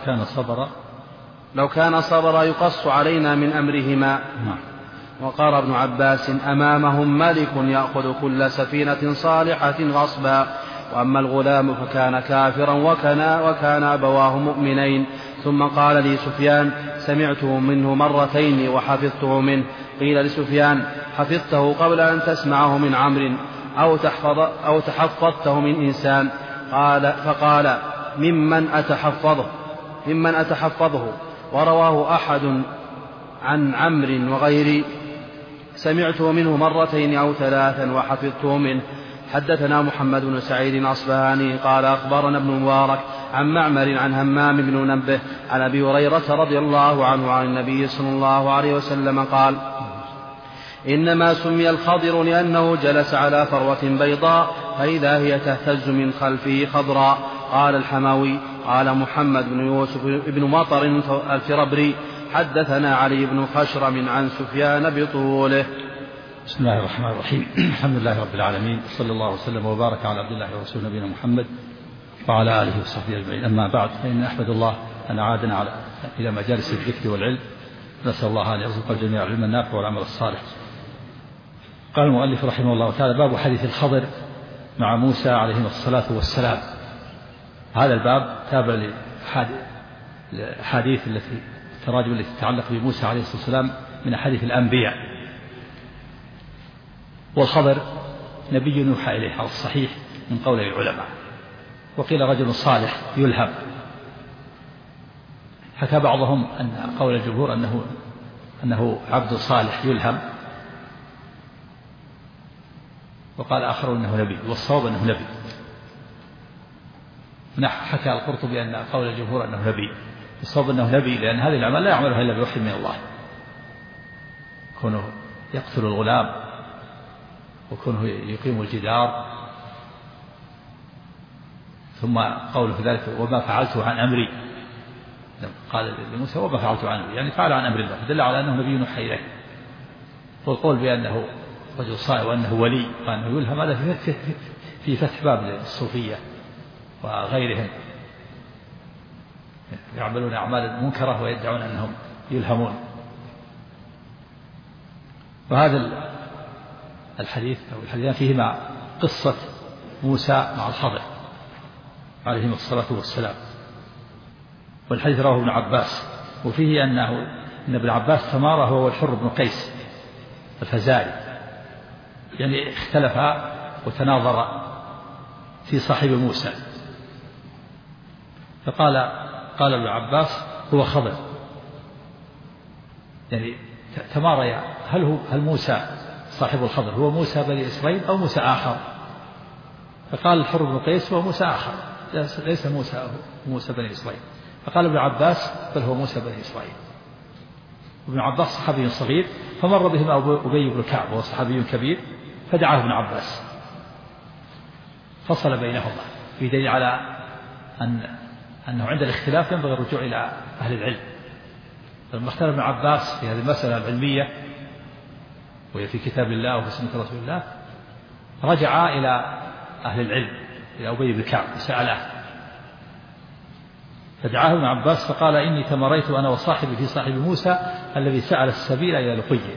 لو كان صبر يقص علينا من أمرهما. وقال ابن عباس أمامهم ملك يأخذ كل سفينة صالحة غصبا. وأما الغلام فكان كافرا وكان أبواه مؤمنين. ثم قال لي سفيان سمعته منه مرتين وحفظته منه. قيل لسفيان حفظته قبل أن تسمعه من عمرو أو تحفظته من إنسان؟ فقال ممن أتحفظه. ورواه أحد عن عمرو وغيري سمعته منه مرتين أو ثلاثا وحفظته منه. حدثنا محمد بن سعيد الأصبهاني قال أخبرنا ابن مبارك عن معمر عن همام بن منبه عن أبي هريرة رضي الله عنه عن النبي صلى الله عليه وسلم قال إنما سمي الخضر لأنه جلس على فروة بيضاء فإذا هي تهتز من خلفه خضراء. قال الحماوي قال محمد بن يوسف بن مطر الفربري حدثنا علي بن خشرم عن سفيان بطوله. بسم الله الرحمن الرحيم. الحمد لله رب العالمين صلى الله وسلم وبارك على عبد الله ورسوله نبينا محمد وعلى آله وصحبه أجمعين. أما بعد فإن أحمد الله أن أعادنا إلى مجالس الذكر والعلم. نسأل الله أن يرزق الجميع العلم النافع والعمل الصالح. قال المؤلف رحمه الله تعالى باب حديث الخضر مع موسى عليه الصلاة والسلام. هذا الباب تابع للأحاديث التراجم التي تتعلق بموسى عليه الصلاة والسلام من أحاديث الأنبياء. والخضر نبي يوحى إليه على الصحيح من قول العلماء. وقيل رجل صالح يلهم. حكى بعضهم أن قول الجمهور أنه عبد صالح يلهم. وقال آخرون أنه نبي والصواب أنه نبي. حكى القرطبي أن قول الجمهور أنه نبي والصواب أنه نبي لأن هذه الأعمال لا يعملها إلا بوحي من الله. كونه يقتل الغلام وكونه يقيم الجدار، ثم قوله في ذلك وما فعلته عن أمري، قال لموسى وما فعلته عن أمري يعني فعل عن أمر الله، فدل على أنه نبي يوحى إليه. والقول بأنه رجل صالح وأنه ولي وأنه يلهم هذا في فتح باب الصوفية وغيرهم يعملون أعمالا منكرة ويدعون أنهم يلهمون. وهذا الحديث أو الحديثان فيهما قصة موسى مع الخضر عليهم الصلاة والسلام. والحديث رواه ابن عباس، وفيه أن ابن عباس تمارى هو والحر بن قيس الفزاري، يعني اختلفا وتناظرا في صاحب موسى، فقال ابن عباس هو خضر، يعني تماريا هل موسى صاحب الخضر هو موسى بني إسرائيل أو موسى آخر؟ فقال الحر بن قيس هو موسى آخر ليس موسى بني إسرائيل. فقال ابن عباس بل هو موسى بني إسرائيل. ابن عباس صحابي صغير، فمر بهم أبي بن كعب وهو صحابي كبير فدعاه ابن عباس فصل بينهما، في دليل على أنه عند الاختلاف ينبغي الرجوع إلى أهل العلم. فلما اختلف ابن عباس في هذه المسألة العلمية وهي في كتاب الله وفي سنة رسول الله رجع إلى أهل العلم إلى أبي بن كعب وسأله، فدعاه ابن عباس فقال إني تمريت أنا وصاحبي في صاحب موسى الذي سأل السبيل إلى لقيه،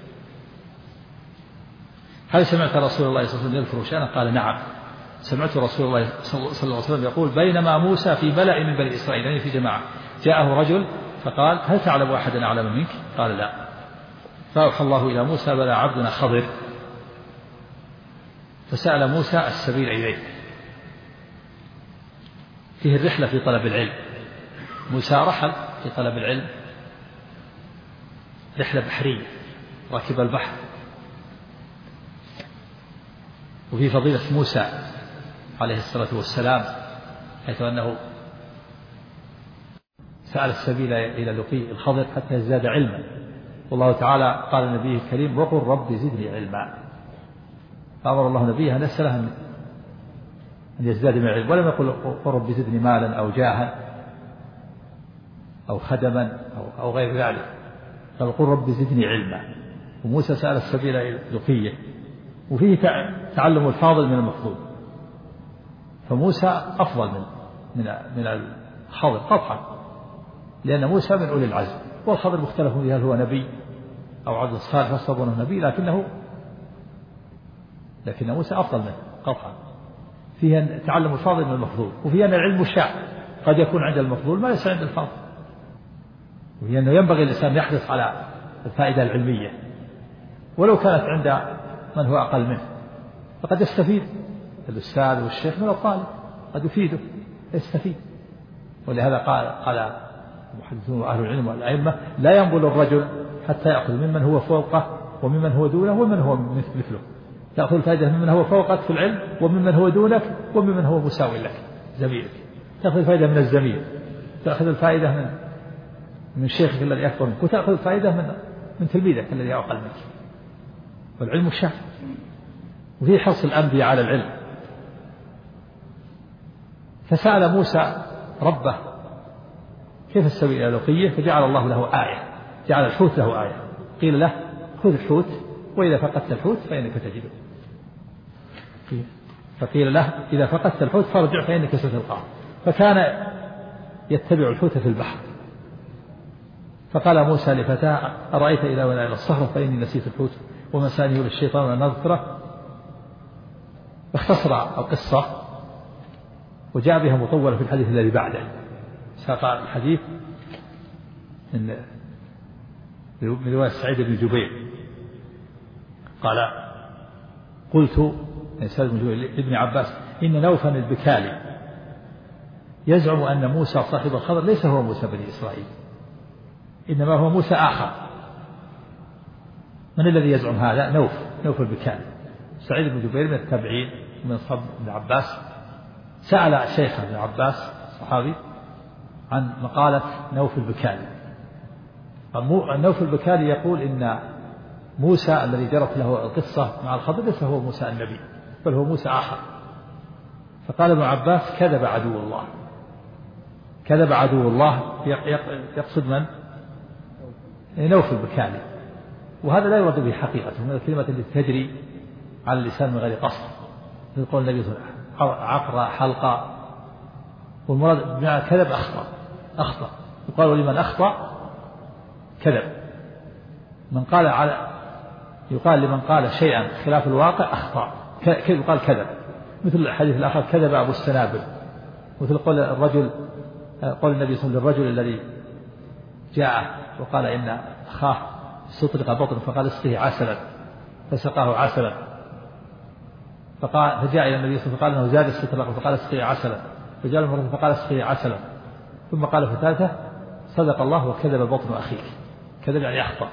هل سمعت رسول الله صلى الله عليه وسلم يذكر شأنه؟ قال نعم سمعت رسول الله صلى الله عليه وسلم يقول بينما موسى في ملأ من بني إسرائيل يعني في جماعة جاءه رجل فقال هل تعلم أحدا أعلم منك؟ قال لا، فأوحى الله إلى موسى بلى عبدنا خضر، فسأل موسى السبيل إليه. فيه الرحلة في طلب العلم، موسى رحل في طلب العلم رحلة بحرية راكب البحر. وفي فضيلة موسى عليه الصلاة والسلام حيث أنه سأل السبيل إلى لقي الخضر حتى يزداد علما، والله تعالى قال لنبيه الكريم وقل رب زدني علما، فأمر الله نبيه أن يسأله أن يزداد من العلم، ولم يقل رب زدني مالا أو جاها أو خدما أو غير ذلك، قال قل رب زدني علما. وموسى سأل السبيل إلى لقيه. وفيه تعلم الفاضل من المفضول، فموسى أفضل من الخضر قطعا، لأن موسى من أولي العزم، والخضر مختلف فيه هل هو نبي أو عبد صالح فاستظنه نبي، لكن موسى أفضل منه قطعا. فيها تعلم الفاضل من المفضول، وفيها أن العلم الشاع قد يكون عند المفضول ما ليس عند الفاضل، وهي أنه ينبغي الإنسان يحرص على الفائدة العلمية ولو كانت عند من هو أقل منه، فقد يستفيد الأستاذ والشيخ من الطالب، قد يفيده يستفيد. ولهذا قال المحدثون وأهل العلم والأئمة لا ينظر الرجل حتى يأخذ ممن هو فوقه وممن هو دونه ومن هو مثله، تأخذ الفائدة ممن هو فوقك في العلم وممن هو دونك وممن هو مساوي لك زميلك، تأخذ الفائدة من الزميل، تأخذ الفائدة من شيخك الذي أكبر منك، وتأخذ الفائدة من تلميذك الذي أقل منك. والعلم الشاف، وفي حرص الأنبياء على العلم. فسأل موسى ربه كيف السبيل إلى لقيه، فجعل الله له آية، جعل الحوت له آية، قيل له خذ الحوت وإذا فقدت الحوت فإنك تجده، فقيل له إذا فقدت الحوت فارجع فإنك ستلقاه، فكان يتبع الحوت في البحر. فقال موسى لفتاه أرأيت إذا ولا إلى الصخرة فإني نسيت الحوت وما سانيه للشيطان أن أذكره. اختصر القصة وجاء بها مطولة في الحديث الذي بعده. ساق الحديث من رواية سعيد بن جبير قال قلت سعيد بن جبير لابن عباس إن نوفا البكالي يزعم أن موسى صاحب الخضر ليس هو موسى بني إسرائيل إنما هو موسى آخر. من الذي يزعم هذا؟ نوف البكالي. سعيد بن جبير من التابعين من أصحاب ابن عباس سأل شيخ ابن عباس صحابي عن مقالة نوف البكالي. نوف البكالي يقول إن موسى الذي جرت له القصة مع الخضر ليس هو موسى النبي، بل هو موسى آخر. فقال ابن عباس كذب عدو الله، كذب عدو الله، يقصد من؟ نوف البكالي. وهذا لا يرد به حقيقة، من الكلمة التي تجري على اللسان من غير قصد، يقول النبي صلى الله عليه وسلم عقرة حلقة، والمراد بمعنى كذب أخطأ. يقال لمن أخطأ كذب، من قال يقال لمن قال شيئا خلاف الواقع أخطأ، يقال كذب. مثل الحديث الآخر كذب أبو السنابل، مثل قول النبي صلى الله عليه وسلم للرجل الذي جاء وقال إن أخاه استطرق بطن فقال اسقه عسلا، فسقاه عسلا، فجاء إلى النبي صلى الله عليه وسلم فقال إنه زاد استطرق فقال اسقه عسلا، فجاء المرة فقال اسقه عسلا، ثم قال في الثالثة صدق الله وكذب بطن أخيك. كذب يعني أخطأ.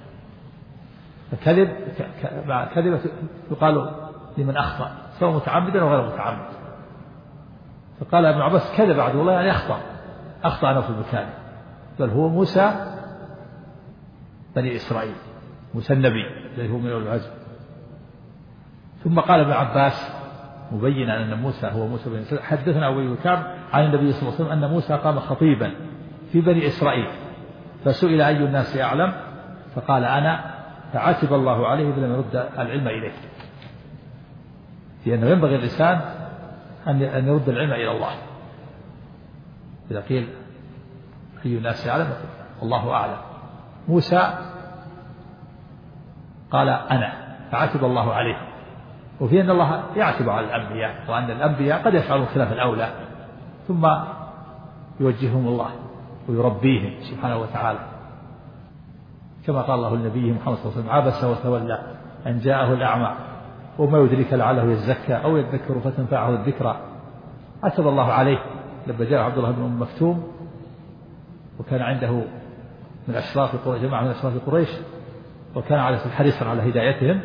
فكذب مع كذبة يقال لمن أخطأ سواء متعمدا أو غير متعمد. فقال ابن عباس كذب عدو الله يعني أخطأ نوف البكالي، بل هو موسى بني إسرائيل، موسى النبي الذي هو من أولي العزم. ثم قال ابن عباس مبينا أن موسى هو موسى بني إسرائيل: حدثنا أبو بكر عن النبي صلى الله عليه وسلم أن موسى قام خطيبا في بني إسرائيل فسئل أي الناس أعلم فقال أنا، فعاتب الله عليه بلم يرد العلم إليه، لأنه ينبغي الإنسان أن يرد العلم إلى الله. إذا قيل أي الناس يعلم الله أعلم. موسى قال أنا، فعاتب الله عليه. وفي أن الله يعتب على الأنبياء، وأن الأنبياء قد يفعلون خلاف الأولى ثم يوجههم الله ويربيهم سبحانه وتعالى، كما قال الله لنبيه محمد صلى الله عليه وسلم: عبس وتولى أن جاءه الأعمى وما يدرك لعله يزكى أو يذكر فتنفعه الذكرى. عتب الله عليه لما جاء عبد الله بن أم مكتوم، وكان عنده من أشراف جماعة من أشراف قريش، وكان على حريصا على هدايتهم،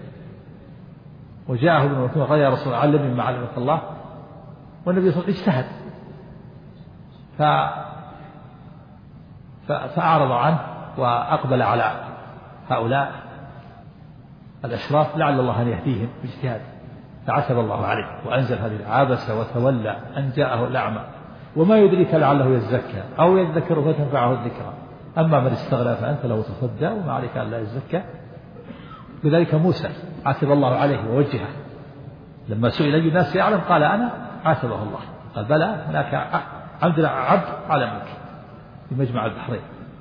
وجاءه ابن مكتوم قال: يا رسول الله علمني مما علمك الله. والنبي صلى الله عليه وسلم اجتهد فأعرض عنه وأقبل على هؤلاء الأشراف لعل الله أن يهديهم باجتهاد، فعتب الله عليه وأنزل هذه: عبس وتولى أن جاءه الأعمى وما يدرك لعله يزكى أو يذكر فتنفعه الذكرى أما من استغنى فأنت له تصدى وما عليك أن لا يزكى. بذلك موسى عاتب الله عليه ووجهه، لما سئل أي الناس يعلم قال أنا، عاتبه الله قال: بلى هناك عندنا عبد على منك في مجمع البحرين.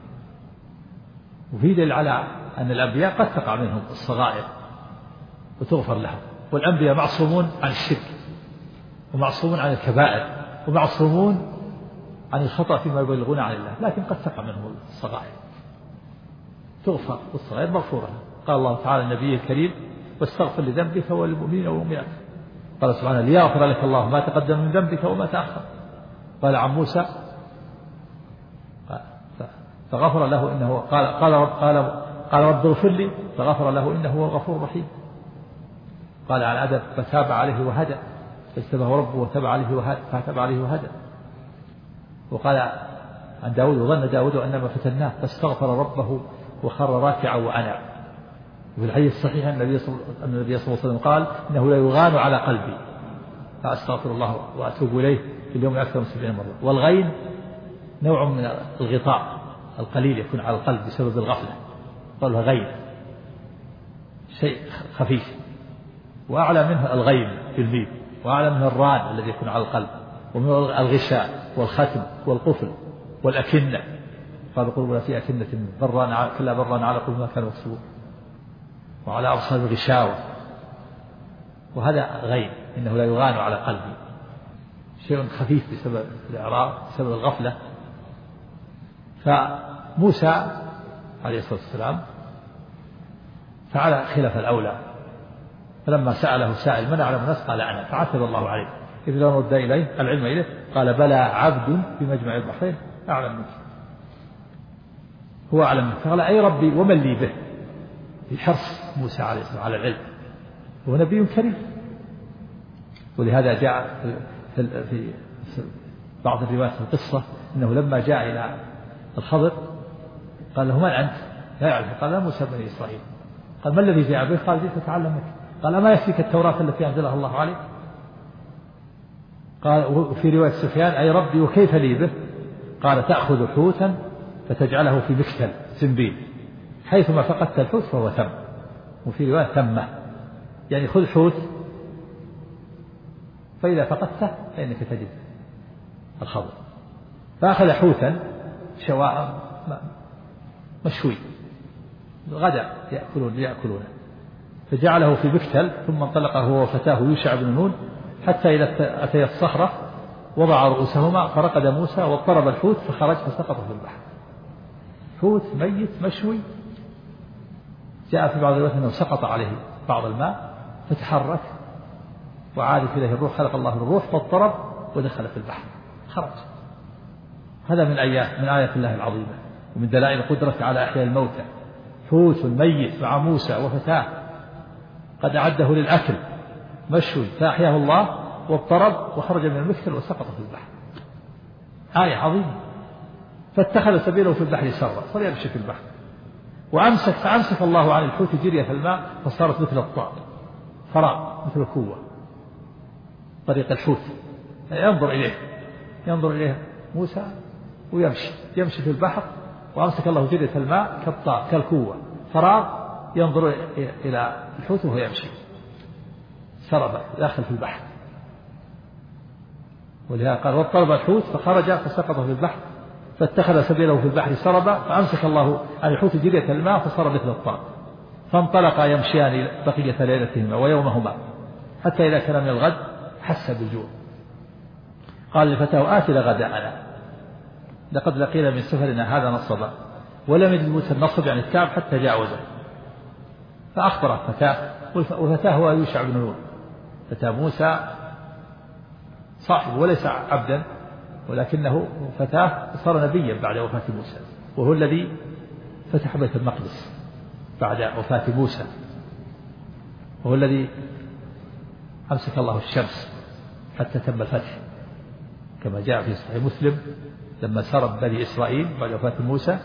وفي دليل على أن الأنبياء قد تقع منهم الصغائر وتغفر لهم، والأنبياء معصومون عن الشرك ومعصومون عن الكبائر ومعصومون عن الخطأ فيما يبلغون عن الله، لكن قد تقع منهم الصغائر تغفر، والصغائر مغفورة. قال الله تعالى النبي الكريم: واستغفر لذنبك وللمؤمنين والمؤمنات. قال سبحانه: ليغفر لك الله ما تقدم من ذنبك وما تأخر. قال عن موسى: فغفر له إنه قال رب اغفر لي فغفر له إنه هو الغفور الرحيم. قال عن أدب: فتاب عليه وهدى، فاجتبه ربه فتاب عليه وهدى. وقال عن داود: وظن داود أنما فتناه فاستغفر ربه وخر راكعا وأناب. وفي الحديث الصحيح النبي صلى الله عليه وسلم قال: إنه لا يغان على قلبي فأستغفر الله وأتوب إليه في اليوم أكثر من 70 مرة. والغين نوع من الغطاء القليل يكون على القلب بسبب الغفلة، قالها غين، شيء خفيف. وأعلى منه الغيم بالميم، وأعلى منه الران الذي يكون على القلب، ومن الغشاء والختم والقفل والأكنة. قال قلوبنا في أكنة كلا بران على قلوب ما كانوا يكسبون، وعلى أبصار الغشاوة. وهذا غيم، إنه لا يغان على قلبي، شيء خفيف بسبب الإعراض بسبب الغفلة. فموسى عليه الصلاة والسلام فعل خلاف الأولى، فلما سأله سائل: من أعلم الناس؟ قال أنا، فعتب الله عليه إذ لو رد إليه العلم إليه. قال: بلى عبد في مجمع البحرين أعلم منك، هو أعلم منك. قال: أي ربي ومن لي به؟ في حرص موسى عليه السلام على العلم، هو نبي كريم. ولهذا جاء في بعض الروايات في القصة أنه لما جاء إلى الخضر قال له: من أنت؟ لا يعرف. قال: لا، موسى بني إسرائيل. قال ما الذي جاء به؟ قال جئت أتعلم منك. قال أما يكفيك التوراة التي أنزلها الله عليك؟ قال وفي رواية سفيان أي ربي وكيف لي به؟ قال تأخذ حوتا فتجعله في مكتل زنبيل حيثما فقدت الحوت فهو ثم، وفي رواية ثمة، يعني خذ حوت فإذا فقدته فإنك تجد الخبر. فأخذ حوتا شواء مشوي غدا يأكلونه فجعله في بكتل، ثم انطلق هو وفتاه يوشع بن نون حتى إذا أتي الصخرة وضع رؤوسهما فرقد موسى واضطرب الحوت فخرج فسقط في البحر. حوت ميت مشوي، جاء في بعض الروايات أنه سقط عليه بعض الماء فتحرك وعادت إليه الروح، خلق الله الروح فاضطرب ودخل في البحر خرج. هذا من آيات الله العظيمة ومن دلائل قدرته على إحياء الموتى. حوت ميت مع موسى وفتاه قد أعده للأكل مشوي فأحياه الله واضطرب وخرج من المكتل وسقط في البحر. آية عظيمة. فاتخذ سبيله في البحر سرا صار يمشي في البحر، فأمسك الله عن الحوت جرية في الماء فصارت مثل الطائر فراغ مثل الكوة طريق الحوت، ينظر إليه موسى ويمشي في البحر، وأمسك الله جرية الماء كالطائر كالكوة فراغ ينظر إلى الحوت وهو يمشي سرب داخل في البحر. ولهذا قال واضطرب الحوت فخرج فسقط في البحر فاتخذ سبيله في البحر سربا فأمسك الله عن الحوت جرية الماء فصار مثل الطائر. فانطلقا يمشيان بقية ليلتهما ويومهما حتى إذا كان من الغد حس بالجوع. قال لفتاه آتنا غداءنا لقد لقينا من سفرنا هذا نصبا. ولم يجد موسى النصب يعني التعب حتى جاوزه، فأخبر فتاه، وفتاه هو يوشع بن نون. فتى موسى صاحب وليس عبدا ولكنه فتاه صار نبيا بعد وفاة موسى، وهو الذي فتح بيت المقدس بعد وفاة موسى، وهو الذي أمسك الله الشمس حتى تم الفتح كما جاء في صحيح مسلم لما سرب بني إسرائيل بعد وفاة موسى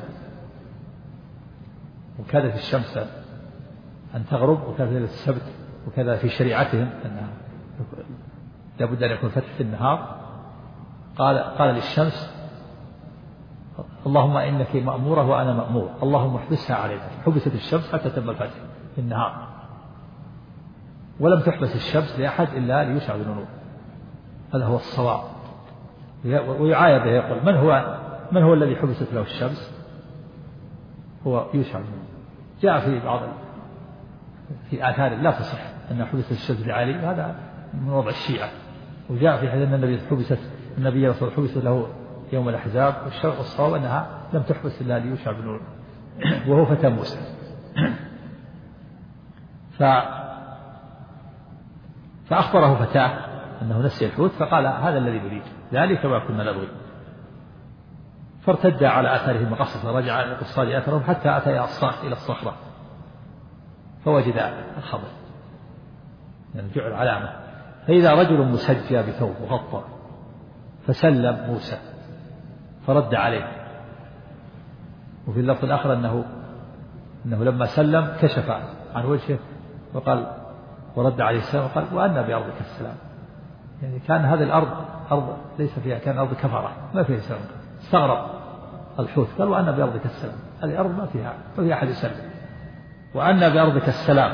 وكادت الشمس أن تغرب وكانت ليلة السبت، وكذا في شريعتهم أنها لابد أن يكون فتح في النهار. قال للشمس اللهم إنك مأمورة وأنا مأمور اللهم احبسها علينا. حبست الشمس حتى تم الفتح في النهار، ولم تحبس الشمس لأحد إلا ليوشع بن نون. هذا هو الصواب. ويعايب به يقول من هو الذي حبست له الشمس؟ هو يوشع بن نون. جاء في بعض في آثار لا تصح أن حبست الشمس لعلي، هذا من وضع الشيعة. وجاء في حديث أن النبي صلى الله عليه وسلم حبست له يوم الأحزاب، والصواب أنها لم تحبس إلا ليوشع بن نون وهو فتى موسى. فأخبره فتاه أنه نسي الحوت فقال هذا الذي نريد ذلك ما كنا نبغي. فارتد على آثارهم وقصص رجع لقصاد آثارهم حتى أتى إلى الصخرة فوجد الخبر يعني جعل علامة. فإذا رجل مسجى بثوب مغطى فسلم موسى فرد عليه. وفي اللفظ الآخر أنه لما سلم كشف عن وجهه وقال ورد عليه السلام وقال وأنا بأرضك السلام. يعني كان هذه الأرض أرض ليس فيها، كان أرض كفرة ما فيها سلام. استغرب الحوت قال وأنا بأرضك السلام، هذه أرض ما فيها أحد يسلم، وأنا بأرضك السلام.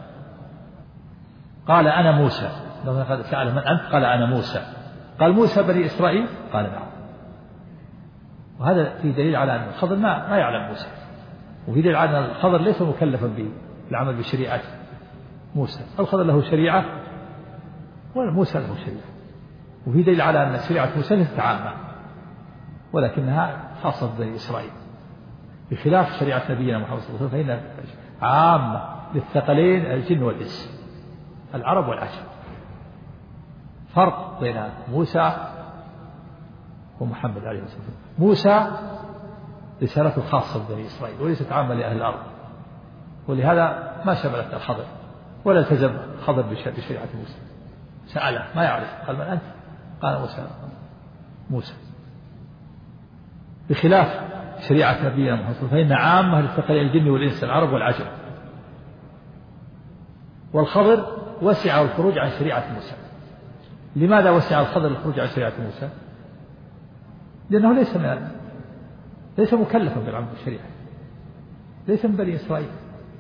قال أنا موسى. لما سأل من أنت؟ قال أنا موسى. قال موسى بني إسرائيل؟ قال نعم. وهذا في دليل على أن الخضر ما يعلم موسى، وفي دليل على أن الخضر ليس مكلفا بالعمل بشريعة موسى. الخضر له شريعة وموسى له شريعة، وفي دليل على أن شريعة موسى ليست عامة ولكنها خاصة بني إسرائيل، بخلاف شريعة نبينا محمد صلى الله عليه وسلم فإنها عامة للثقلين الجن والإنس العرب والعجم. فرق بين موسى ومحمد عليه الصلاة والسلام. موسى رسالته خاصة ببني إسرائيل وليست عامة لأهل الأرض، ولهذا ما شملت الخضر ولا التزم الخضر بشريعة موسى. سأله ما يعرف قال من أنت؟ قال موسى. بخلاف شريعة نبينا محمد صلى الله عليه وسلم فإن عامة للثقلين الجن والإنس العرب والعجم. والخضر وسعه الخروج عن شريعة موسى. لماذا وسع الخضر الخروج عن شريعة موسى؟ لأنه ليس مكلفا بالعمل بالشريعة، ليس من بني إسرائيل،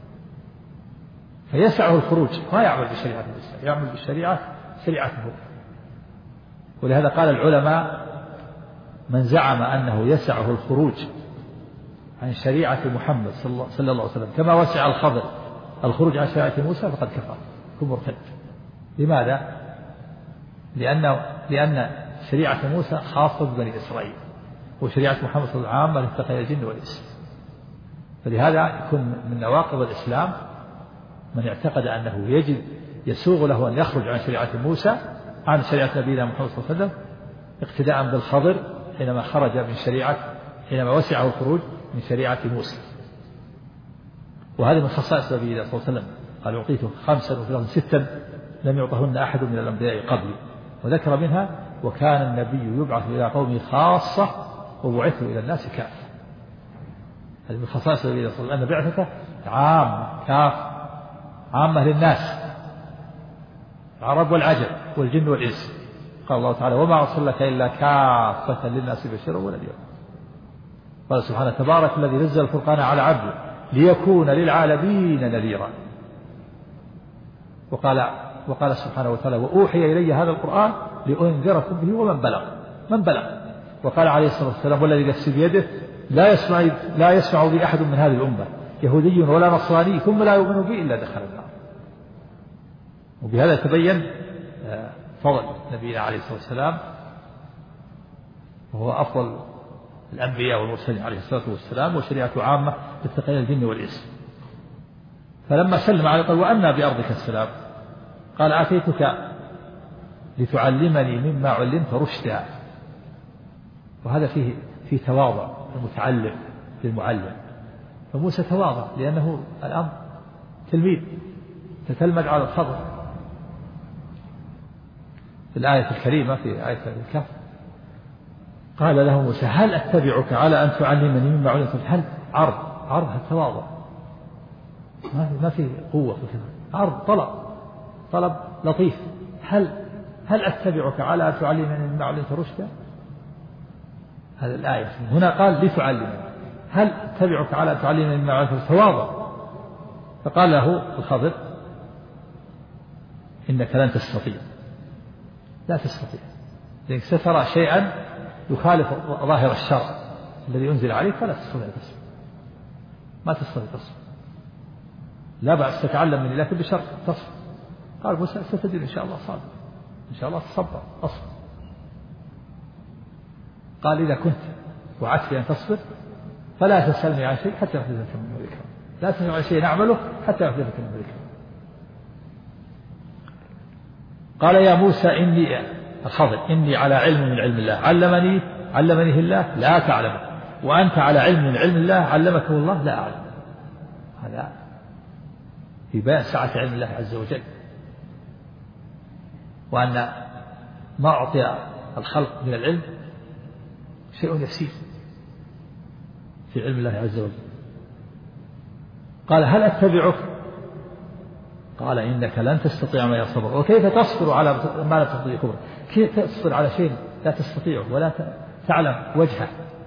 فيسعه الخروج، ما يعمل بشريعة موسى، يعمل بالشريعة شريعته. ولهذا قال العلماء: من زعم أنه يسعه الخروج عن شريعة محمد صلى الله عليه وسلم كما وسع الخضر الخروج عن شريعة موسى فقد كفر، يكون مرتد. لماذا؟ لأن شريعة موسى خاصة ببني إسرائيل، وشريعة محمد صلى الله عليه وسلم عامة لاتقي الجن والإنس. فلهذا يكون من نواقض الإسلام من اعتقد أنه يسوغ له أن يخرج عن شريعة موسى عن شريعة نبينا محمد صلى الله عليه وسلم اقتداء بالخضر حينما وسعه الخروج من شريعة موسى. وهذه من خصائص نبينا صلى الله عليه وسلم، قال: أعطيته 5 وفي الأرض 6 لم يعطهن أحد من الأنبياء قبلي، وذكر منها: وكان النبي يبعث إلى قومه خاصة وبعث إلى الناس كافة. هذه من خصائص نبينا صلى الله عليه وسلم أن بعثته عامة للناس، العرب والعجم والجن والإنس. قال الله تعالى: وما أرسلناك إلا كافة للناس بشيرا ونذيرا. قال سبحانه: تبارك الذي نزل الفرقان على عبده ليكون للعالمين نذيرا. وقال سبحانه وتعالى: وأوحي إلي هذا القرآن لأنذركم به ومن بلغ. وقال عليه الصلاة والسلام: والذي نفسي بيده لا يسمع بي أحد من هذه الأمة يهودي ولا نصراني ثم لا يؤمن بي إلا دخل النار. وبهذا يتبين فضل نبينا عليه الصلاة والسلام، وهو أفضل الأنبياء والمرسلين عليه الصلاة والسلام، وشريعته عامة لاتقي الجن والإنس. فلما سلم عليه قال: وأنا بأرضك السلام؟ قال: آتيتك لتعلمني مما علمت رشدا. وهذا فيه تواضع المتعلم للمعلم. فموسى تواضع لأنه الآن تلميذ تتلمذ على الخضر. في الآية الكريمة في آية الكهف قال له موسى: هل أتبعك على أن تعلمني مما علمت؟ هل عرض التواضع، ما في قوة في كذا، عرض طلب لطيف. هل أتبعك على أن تعلمني مما علمت رشدا؟ هذه الآية. هنا قال: لتعلمني، هل أتبعك على أن تعلمني مما علمت رشدا؟ تواضع. فقال له الخضر: إنك لن تستطيع، لا تستطيع، لأنك سترى شيئا يخالف ظاهر الشرع الذي أنزل عليك، فلا تستطيع تصبر، ما تستطيع تصبر. لا بأس تتعلم مني لكن بشرط تصبر. قال موسى: ستجد إن شاء الله صابر، إن شاء الله تصبر أصبر. قال: إذا كنت وعدت أن تصبر فلا تسألني عن شيء حتى يحدثك منه ذكرا، لا تسألني عن شيء نعمله حتى يحدثك منه ذكرا. قال: يا موسى إني على علم من علم الله علمنيه الله لا تعلم، وأنت على علم من علم الله علمكه الله لا أعلم. هذا في بيان سعة علم الله عز وجل، وأن ما أعطي الخلق من العلم شيء يسير في علم الله عز وجل. قال: هل أتبعك؟ قال: إنك لن تستطيع ما يصبر. وكيف تصبر على ما لا تستطيع كبره؟ كيف تصبر على شيء لا تستطيعه ولا تعلم وجهه؟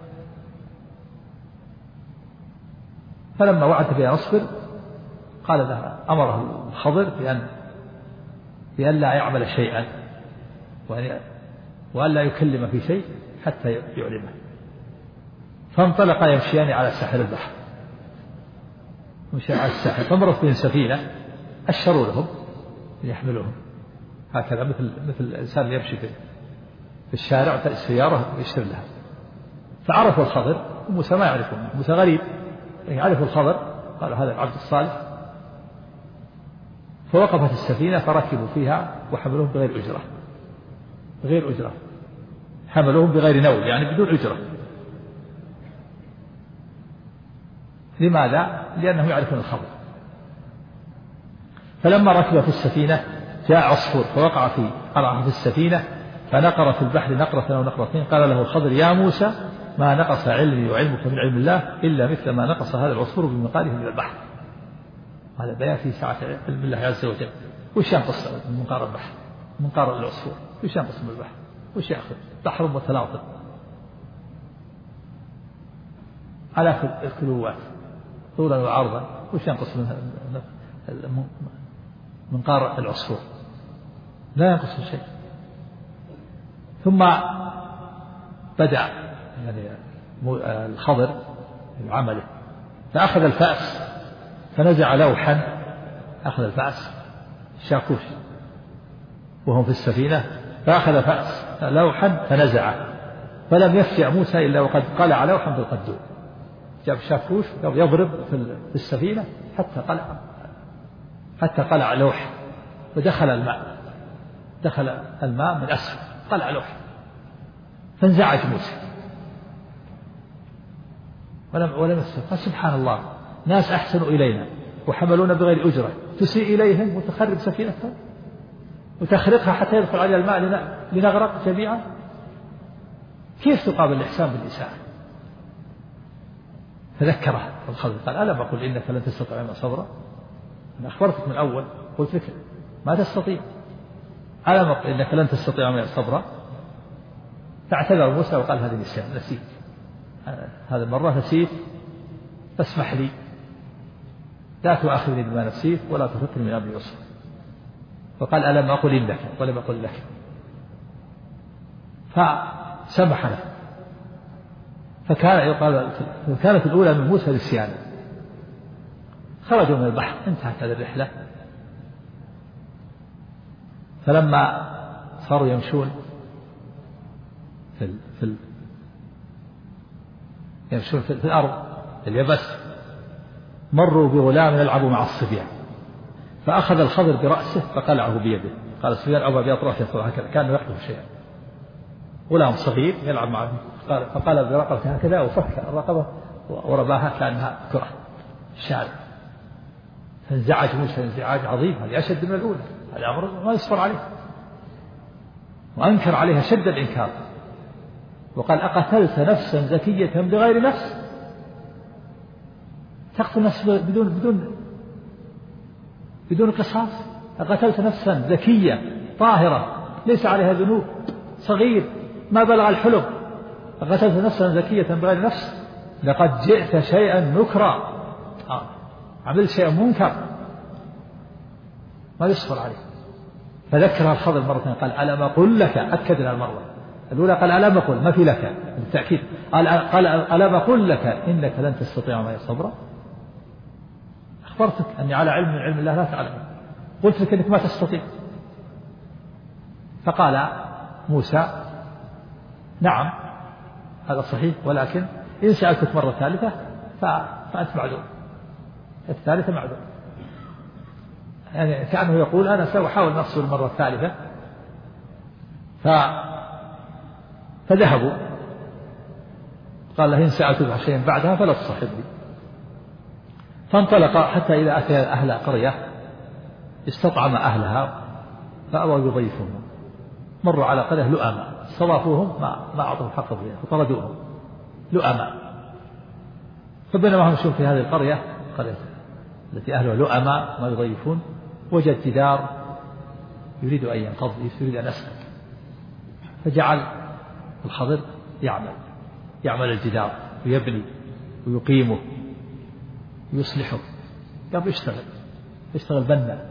فلما وعد بأن أصبر قال له، أمره الخضر بأن لا يعمل شيئا وأن لا يكلم في شيء حتى يعلمه. فانطلقا يمشيان على ساحل البحر، مشى على الساحل، فمرت بهم سفينة أشروا لهم يحملوهم هكذا، مثل الإنسان يمشي في الشارع السيارة يشتري لها. فعرفوا الخضر، وموسى ما يعرفون، موسى غريب، عرفوا الخضر، قالوا هذا العبد الصالح. فوقفت السفينة فركبوا فيها وحملوهم بغير أجرة، حملوهم بغير نول، يعني بدون أجرة. لماذا؟ لأنهم يعرفون الخبر. فلما ركب في السفينة جاء عصفور فوقع في السفينة فنقر في البحر نقرة أو نقرتين. قال له الخضر: يا موسى ما نقص علمي وعلمك من علم الله إلا مثل ما نقص هذا العصفور بمقاله من البحر. هذا بيان في سعة علم الله عز وجل. وش ينقص من منقار البحر، منقار العصفور، وش ينقص من البحر، وش يأخذ بحر متلاطم آلاف الكيلوات طولا وعرضا، وش ينقص من منقار العصفور؟ لا ينقص شيء. ثم بدأ يعني الخضر بعمله، فأخذ الفأس فنزع لوحا، أخذ الفأس شاكوش وهم في السفينة، فأخذ فأس لوحا فنزعه، فلم يفجأ موسى إلا وقد قلع لوحا بالقدوم. جاب شاكوش يضرب في السفينة حتى قلع لوح، ودخل الماء من أسفل، قلع لوح، فانزعج موسى ولم يستطع. فسبحان الله، ناس أحسنوا إلينا وحملونا بغير أجرة، تسيء إليهم وتخرب سفينتهم وتخرقها حتى يدخل عليها الماء لنغرق جميعا. كيف تقابل الإحسان بالإساءة؟ فذكره الخضر قال ألم أقل إنك لن تستطيع معي صبرا؟ أنا أخبرتك من أول، قلت لك ما تستطيع. ألم أقل إنك لن تستطيع معي صبرا؟ فاعتذر موسى وقال هذه نسيان، نسيت، هذه المرة نسيت، فاسمح لي، لا تؤاخذني بما نسيت ولا تفكرني من أمري يسرا. وقال ألم أقل إنك ولم أقل لك، فسمح له. فكانت الأولى من موسى نسيانا. خرجوا من البحر، انتهت هذه الرحلة. فلما صاروا يمشون في الأرض اليبس، مروا بغلام يلعب مع الصبيان، فأخذ الخضر برأسه فقلعه بيده. قال الصبيان أبى بيطرح هكذا، كان يحدث شيئا. غلام صغير يلعب معه، فقال برقبته هكذا وفك الرقبة ورباها كأنها كرة شارع. فانزعج موسى انزعاج عظيم، هذه أشد من الأولى، هذا أمر ما يصبر عليه، وأنكر عليها شد الإنكار، وقال أقتلت نفسا زكية بغير نفس؟ تقتل نفس بدون قصاص؟ أقتلت نفسا زكية طاهرة ليس عليها ذنوب، صغير ما بلغ الحلم، أقتلت نفسا زكية بغير نفس؟ لقد جئت شيئا نكرا، عملت شيئا منكر، ما يصبر عليه. فذكرها الخضر مرة، قال ألم أقل لك، أكدنا المرة الأولى قال ألم أقل، ما في لك بالتأكيد، قال ألم أقل لك إنك لن تستطيع معي صبرا؟ أخبرتك أني على علم من علم الله لا تعلم، قلت لك أنك ما تستطيع. فقال موسى نعم هذا صحيح، ولكن إن سألتك مرة ثالثة فأنت معذور، الثالثة معذور. يعني كأنه يقول أنا سأحاول نفسه المرة الثالثة. فذهبوا، قال له إن سألتك شيئا بعدها فلا تصاحبني. فانطلق حتى إذا أتى أهل قرية استطعم أهلها فأبوا يضيفهم. مروا على قرية لؤما، استضافوهم ما أعطوهم حق الضيافة فطردوهم لؤما. فبينما هم يمشون في هذه القرية التي أهلها لؤما ما يضيفون، وجد جدار يريد أن ينقض، يريد أن يسقط، فجعل الخضر يعمل الجدار ويبني ويقيمه ويصلحه. قام يشتغل بنا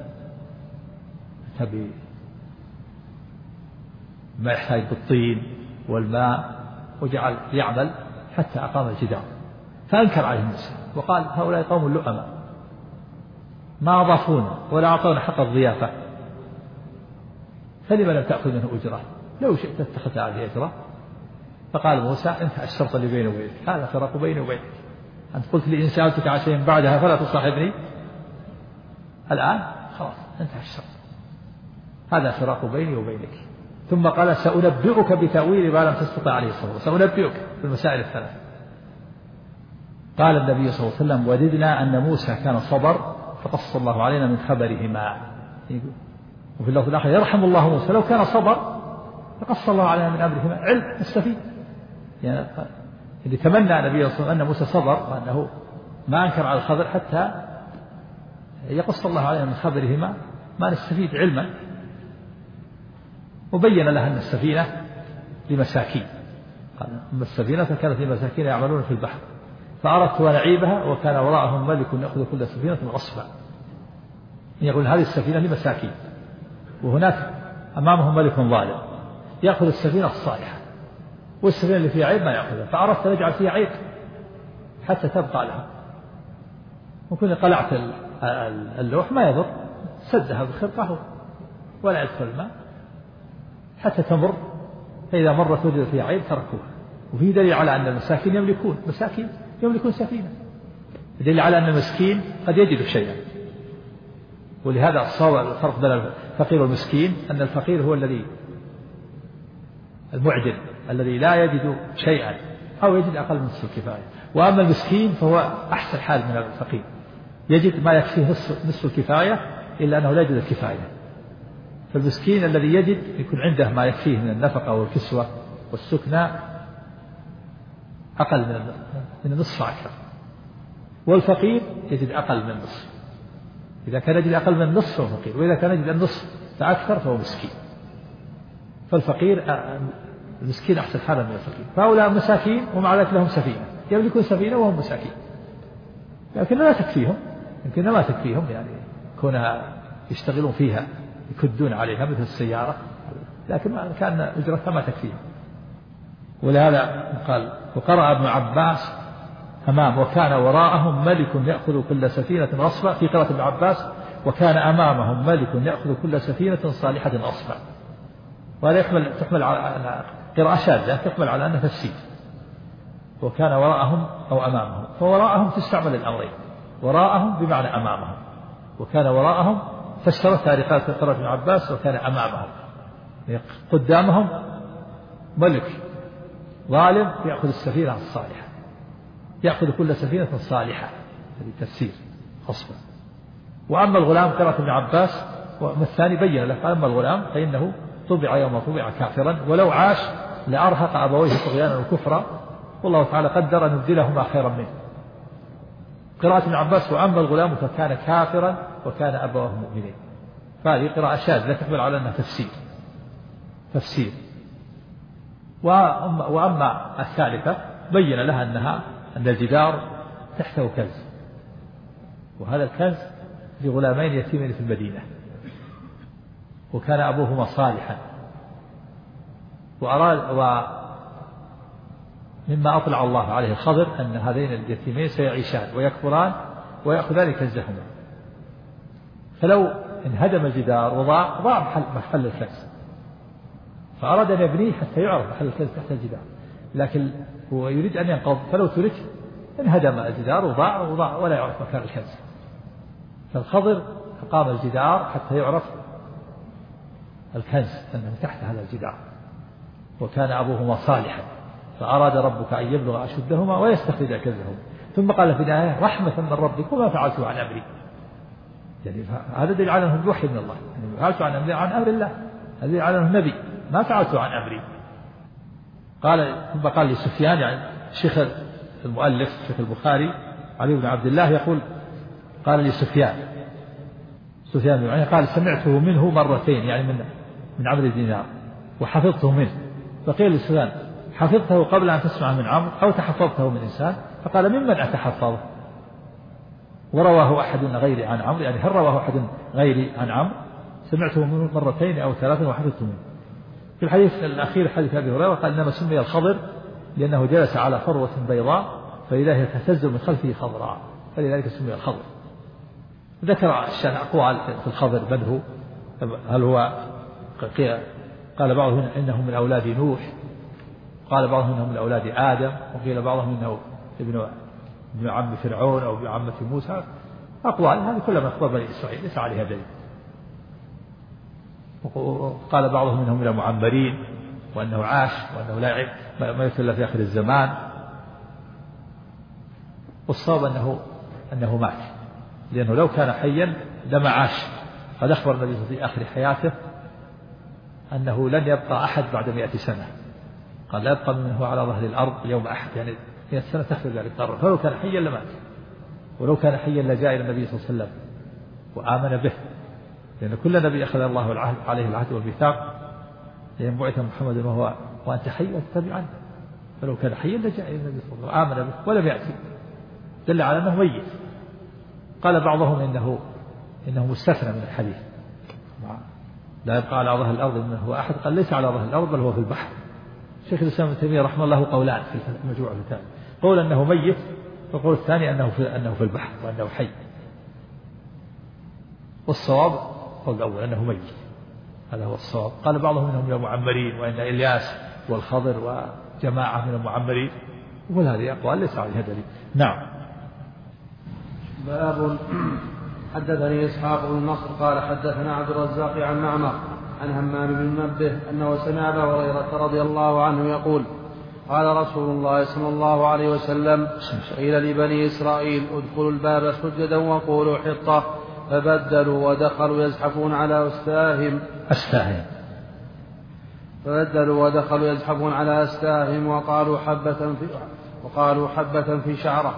ما يحتاج بالطين والماء، وجعل يعمل حتى أقام الجدار. فأنكر عليه موسى وقال هؤلاء قوم لؤما ما أضافونا ولا أعطونا حق الضيافة، فلما لم تأخذ منه أجرة؟ لو شئت اتخذت هذه أجرة. فقال موسى انتهى الشرط اللي بيني وبينك، هذا فراق بيني وبينك، أنت قلت لي إن سألتك عن شيء بعدها فلا تصاحبني، الآن خلاص انتهى الشرط، هذا فراق بيني وبينك. ثم قال سأنبئك بتأويل ما لم تستطع عليه صبرا، سأنبئك بالمسائل الثلاث. قال النبي صلى الله عليه وسلم وددنا أن موسى كان صبر فقص الله علينا من خبرهما. وفي اللفظ الآخر يرحم الله موسى لو كان صبر فقص الله علينا من أمرهما، علم مستفيد. يعني اللي تمنى النبي صلى الله عليه وسلم أن موسى صبر وأنه ما أنكر على الخضر حتى يقص الله علينا من خبرهما ما نستفيد علما. وبين لها أن السفينة لمساكين، قال أما السفينة فكانت لمساكين يعملون في البحر فأردت أن أعيبها وكان وراءهم ملك يأخذ كل سفينة غصبا. يقول هذه السفينة لمساكين وهناك أمامهم ملك ظالم يأخذ السفينة الصالحة والسفينة اللي فيها عيب ما يأخذها، فأردت أن أجعل فيها عيب حتى تبقى لها. ممكن قلعت اللوح ما يضر، سدها بخرقه ولا يدخل الماء حتى تمر، فإذا مرت وجد فيها عيب تركوها. وفي دليل على أن المساكين يملكون سفينة، دليل على أن المسكين قد يجد شيئا. ولهذا الصواب الفرق بين الفقير والمسكين أن الفقير هو الذي المعدل الذي لا يجد شيئا أو يجد أقل من نصف الكفاية، وأما المسكين فهو أحسن حال من الفقير، يجد ما يكفيه نصف الكفاية إلا أنه لا يجد الكفاية. فالمسكين الذي يجد يكون عنده ما يكفيه من النفقة والكسوة والسكنى أقل من النصف أكثر، والفقير يجد أقل من النصف. إذا كان يجد أقل من النصف فهو فقير، وإذا كان يجد النصف فأكثر فهو مسكين. فالفقير المسكين أحسن حالا من الفقير. فهؤلاء مساكين ومع ذلك لهم سفينة، يملكون سفينة وهم مساكين، لكن لا تكفيهم، يمكن ما تكفيهم يعني كونها يشتغلون فيها يكدون عليها مثل السيارة، لكن كان أجرتها ما تكفيهم. ولهذا قال وقرأ ابن عباس أمام وكان وراءهم ملك يأخذ كل سفينة غصبا، في قراءة ابن عباس وكان أمامهم ملك يأخذ كل سفينة صالحة غصبا. وهذا تحمل على قراءة شاذة، تحمل على أنها تفسير. وكان وراءهم أو أمامهم، فوراءهم تستعمل الأمرين، وراءهم بمعنى أمامهم، وكان وراءهم فاشترت قراءة ابن عباس وكان أمامهم، قدامهم ملك ظالم يأخذ السفينة الصالحة، يأخذ كل سفينة صالحة، هذه تفسير خصبة. وأما الغلام قراءة ابن عباس والثاني بين له أما الغلام فإنه طبع يوم طبع كافرا ولو عاش لأرهق أبويه طغيانا وكفرا والله تعالى قدر أن يبدلهما خيرا منه. قراءة ابن عباس وأما الغلام فكان كافرا وكان أبواه مؤمنين، فهذه قراءة شاذة تحمل على أنها تفسير. وأما الثالثة بين لها أن الجدار تحته كنز، وهذا الكنز لغلامين يتيمين في المدينة وكان أبوهما صالحا، مما أطلع الله عليه الخضر أن هذين اليتيمين سيعيشان ويكبران ويأخذان كنزهما، فلو انهدم الجدار وضاع محل الكنز، فأراد أن يبنيه حتى يعرف محل الكنز تحت الجدار، لكن هو يريد أن ينقض، فلو ترك انهدم الجدار وضاع ولا يعرف مكان الكنز. فالخضر أقام الجدار حتى يعرف الكنز أنه تحت هذا الجدار. وكان أبوهما صالحا فأراد ربك أن يبلغ أشدهما ويستخرج كنزهما، ثم قال في الآية رحمة من ربك وما فعلته عن أمري، يعني هذا دليل على أنه وحي من الله، يعني فعلته عن أمر الله، هذا دليل على أنه نبي، ما فعلته عن أمري. ثم قال لسفيان يعني شيخ المؤلف شيخ البخاري علي بن عبد الله يقول قال لسفيان يعني قال سمعته منه مرتين يعني من عمرو دينار وحفظته منه، فقيل لسفيان حفظته قبل أن تسمع من عمرو أو تحفظته من إنسان؟ فقال ممن أتحفظه؟ ورواه أحد غيري عن عمرو، يعني هل رواه أحد غيري عن عمرو؟ سمعته منه مرتين أو ثلاثا وحفظته منه. في الحديث الأخير حديث أبي هريرة قال إنما سمي الخضر لأنه جلس على فروة بيضاء فإذا هي تهتز من خلفه خضراء فلذلك سمي الخضر. ذكر الشان أقوال في الخضر من هو، هل هو قال بعضهم إنه من أولاد نوح، قال بعضهم إنه من أولاد آدم، وقيل بعضهم إنه ابن عم فرعون أو ابن عمة موسى. أقوال هذه كلها من أخبار بني إسرائيل ليس عليها دليل. وقال بعضهم إنهم من المعمرين وأنه عاش وأنه لا ما يتلى في آخر الزمان. والصواب أنه مات، لأنه لو كان حيا لما عاش. قد أخبر النبي في آخر حياته أنه لن يبقى أحد بعد 100 سنة، قال لا يبقى منه على ظهر الأرض اليوم أحد، يعني 100 سنة تخرج ذلك الضرر، فلو كان حيا لمات، ولو كان حيا لجاء إلى النبي صلى الله عليه وسلم وآمن به، لأن كل نبي أخذ الله عليه العهد والميثاق، لأن بعث محمد وأنت حي وتتبع عنه، فلو كان حيا لجاء إلى النبي صلى الله عليه وسلم وآمن به ولم يأتي، دل على أنه ميت. قال بعضهم إنه مستثنى من الحديث، لا يبقى على ظهر الأرض إنه هو أحد، قال ليس على ظهر الأرض بل هو في البحر. شيخ الإسلام ابن تيمية رحمه الله قولان في المجموع الثاني، قول أنه ميت، والقول الثاني أنه في البحر وأنه حي. والصواب قول الأول أنه ميت، هذا هو الصواب. قال بعضهم إنهم من المعمرين، وإن إلياس والخضر وجماعة من المعمرين، وكل هذه أقوال ليس عليها دليل. نعم. باب حدثني إسحاق بن نصر قال حدثنا عبد الرزاق عن معمر عن همام بن منبه أنه سمع أبا هريرة رضي الله عنه يقول قال رسول الله صلى الله عليه وسلم قيل لبني إسرائيل ادخلوا الباب سجدا وقولوا حطة، فبدلوا ودخلوا يزحفون على أستاههم وقالوا حبة في شعرة.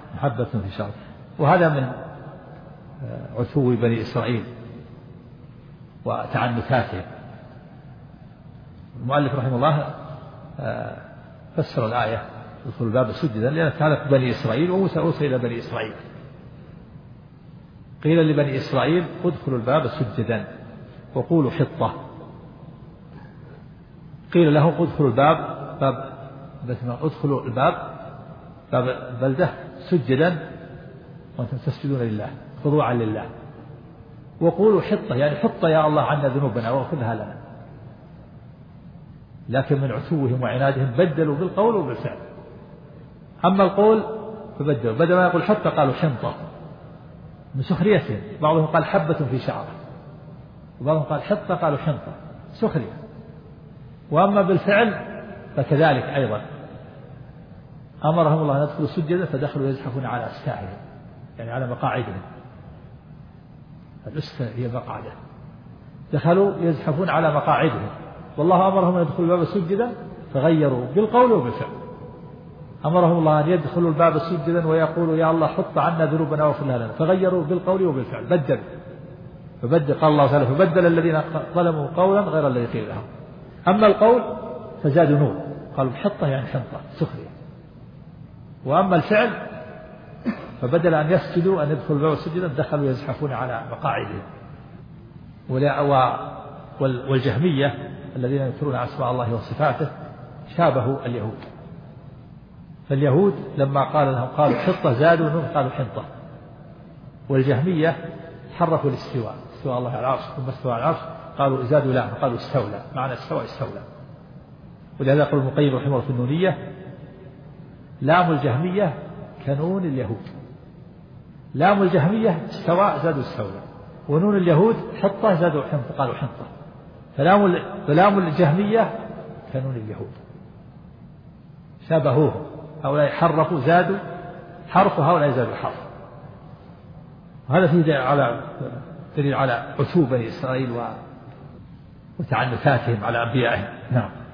وهذا من عتو بني إسرائيل وتعنتاتهم. المؤلف رحمه الله فسر الآية ادخلوا الباب سجدا لأن كانت بني إسرائيل وموسى أرسل إلى بني إسرائيل. قيل لبني إسرائيل ادخلوا الباب سجدا وقولوا حطة، قيل لهم ادخلوا باب البلدة سجدا وأنتم تسجدون لله خضوعا لله، وقولوا حطة يعني حطة يا الله عنا ذنوبنا واغفرها لنا. لكن من عتوهم وعنادهم بدلوا بالقول وبالفعل. أما القول فبدلوا، بدل ما يقول حطة قالوا حنطة من سخريتهم. بعضهم قال حبة في شعره، وبعضهم قال حطة قالوا حنطة، سخرية. وأما بالفعل فكذلك أيضا، أمرهم الله أن يدخلوا سجدا فدخلوا يزحفون على أستاههم يعني على مقاعدهم. الأستة هي مقعدة، دخلوا يزحفون على مقاعدهم، والله أمرهم أن يدخلوا الباب سجدا فغيروا بالقول وبالفعل. أمرهم الله أن يدخلوا الباب سجدا ويقولوا يا الله حط عنا ذنوبنا واغفرها لنا، فغيروا بالقول وبالفعل، بدل قال الله تعالى فبدل الذين ظلموا قولا غير الذي قيل لهم. أما القول فزادوا نور، قالوا حطة يعني حنطة سخرية. وأما الفعل فبدل أن يسجدوا أن يدخلوا الباب سجدا دخلوا يزحفون على مقاعدهم. والجهمية الذين ينكرون أسماء الله وصفاته شابهوا اليهود، فاليهود لما قال لهم قالوا حطة زادوا نور قالوا حنطة، والجهمية حرفوا الاستواء، استواء الله على العرش ثم استوى على العرش قالوا زادوا لا قالوا استولى، معنى استوى. ولهذا يقول ابن القيم رحمه الله في النونية لام الجهمية كنون اليهود، لام الجهمية استوى زادوا استولى، ونون اليهود حطة زادوا حنطة قالوا حنطة، فلام الجهمية كنون اليهود شابهوهم، هؤلاء حرفوا زادوا حرف وهؤلاء زادوا حرف. وهذا فيه دليل على عتو بني إسرائيل وتعنتاتهم على أنبيائهم. نعم.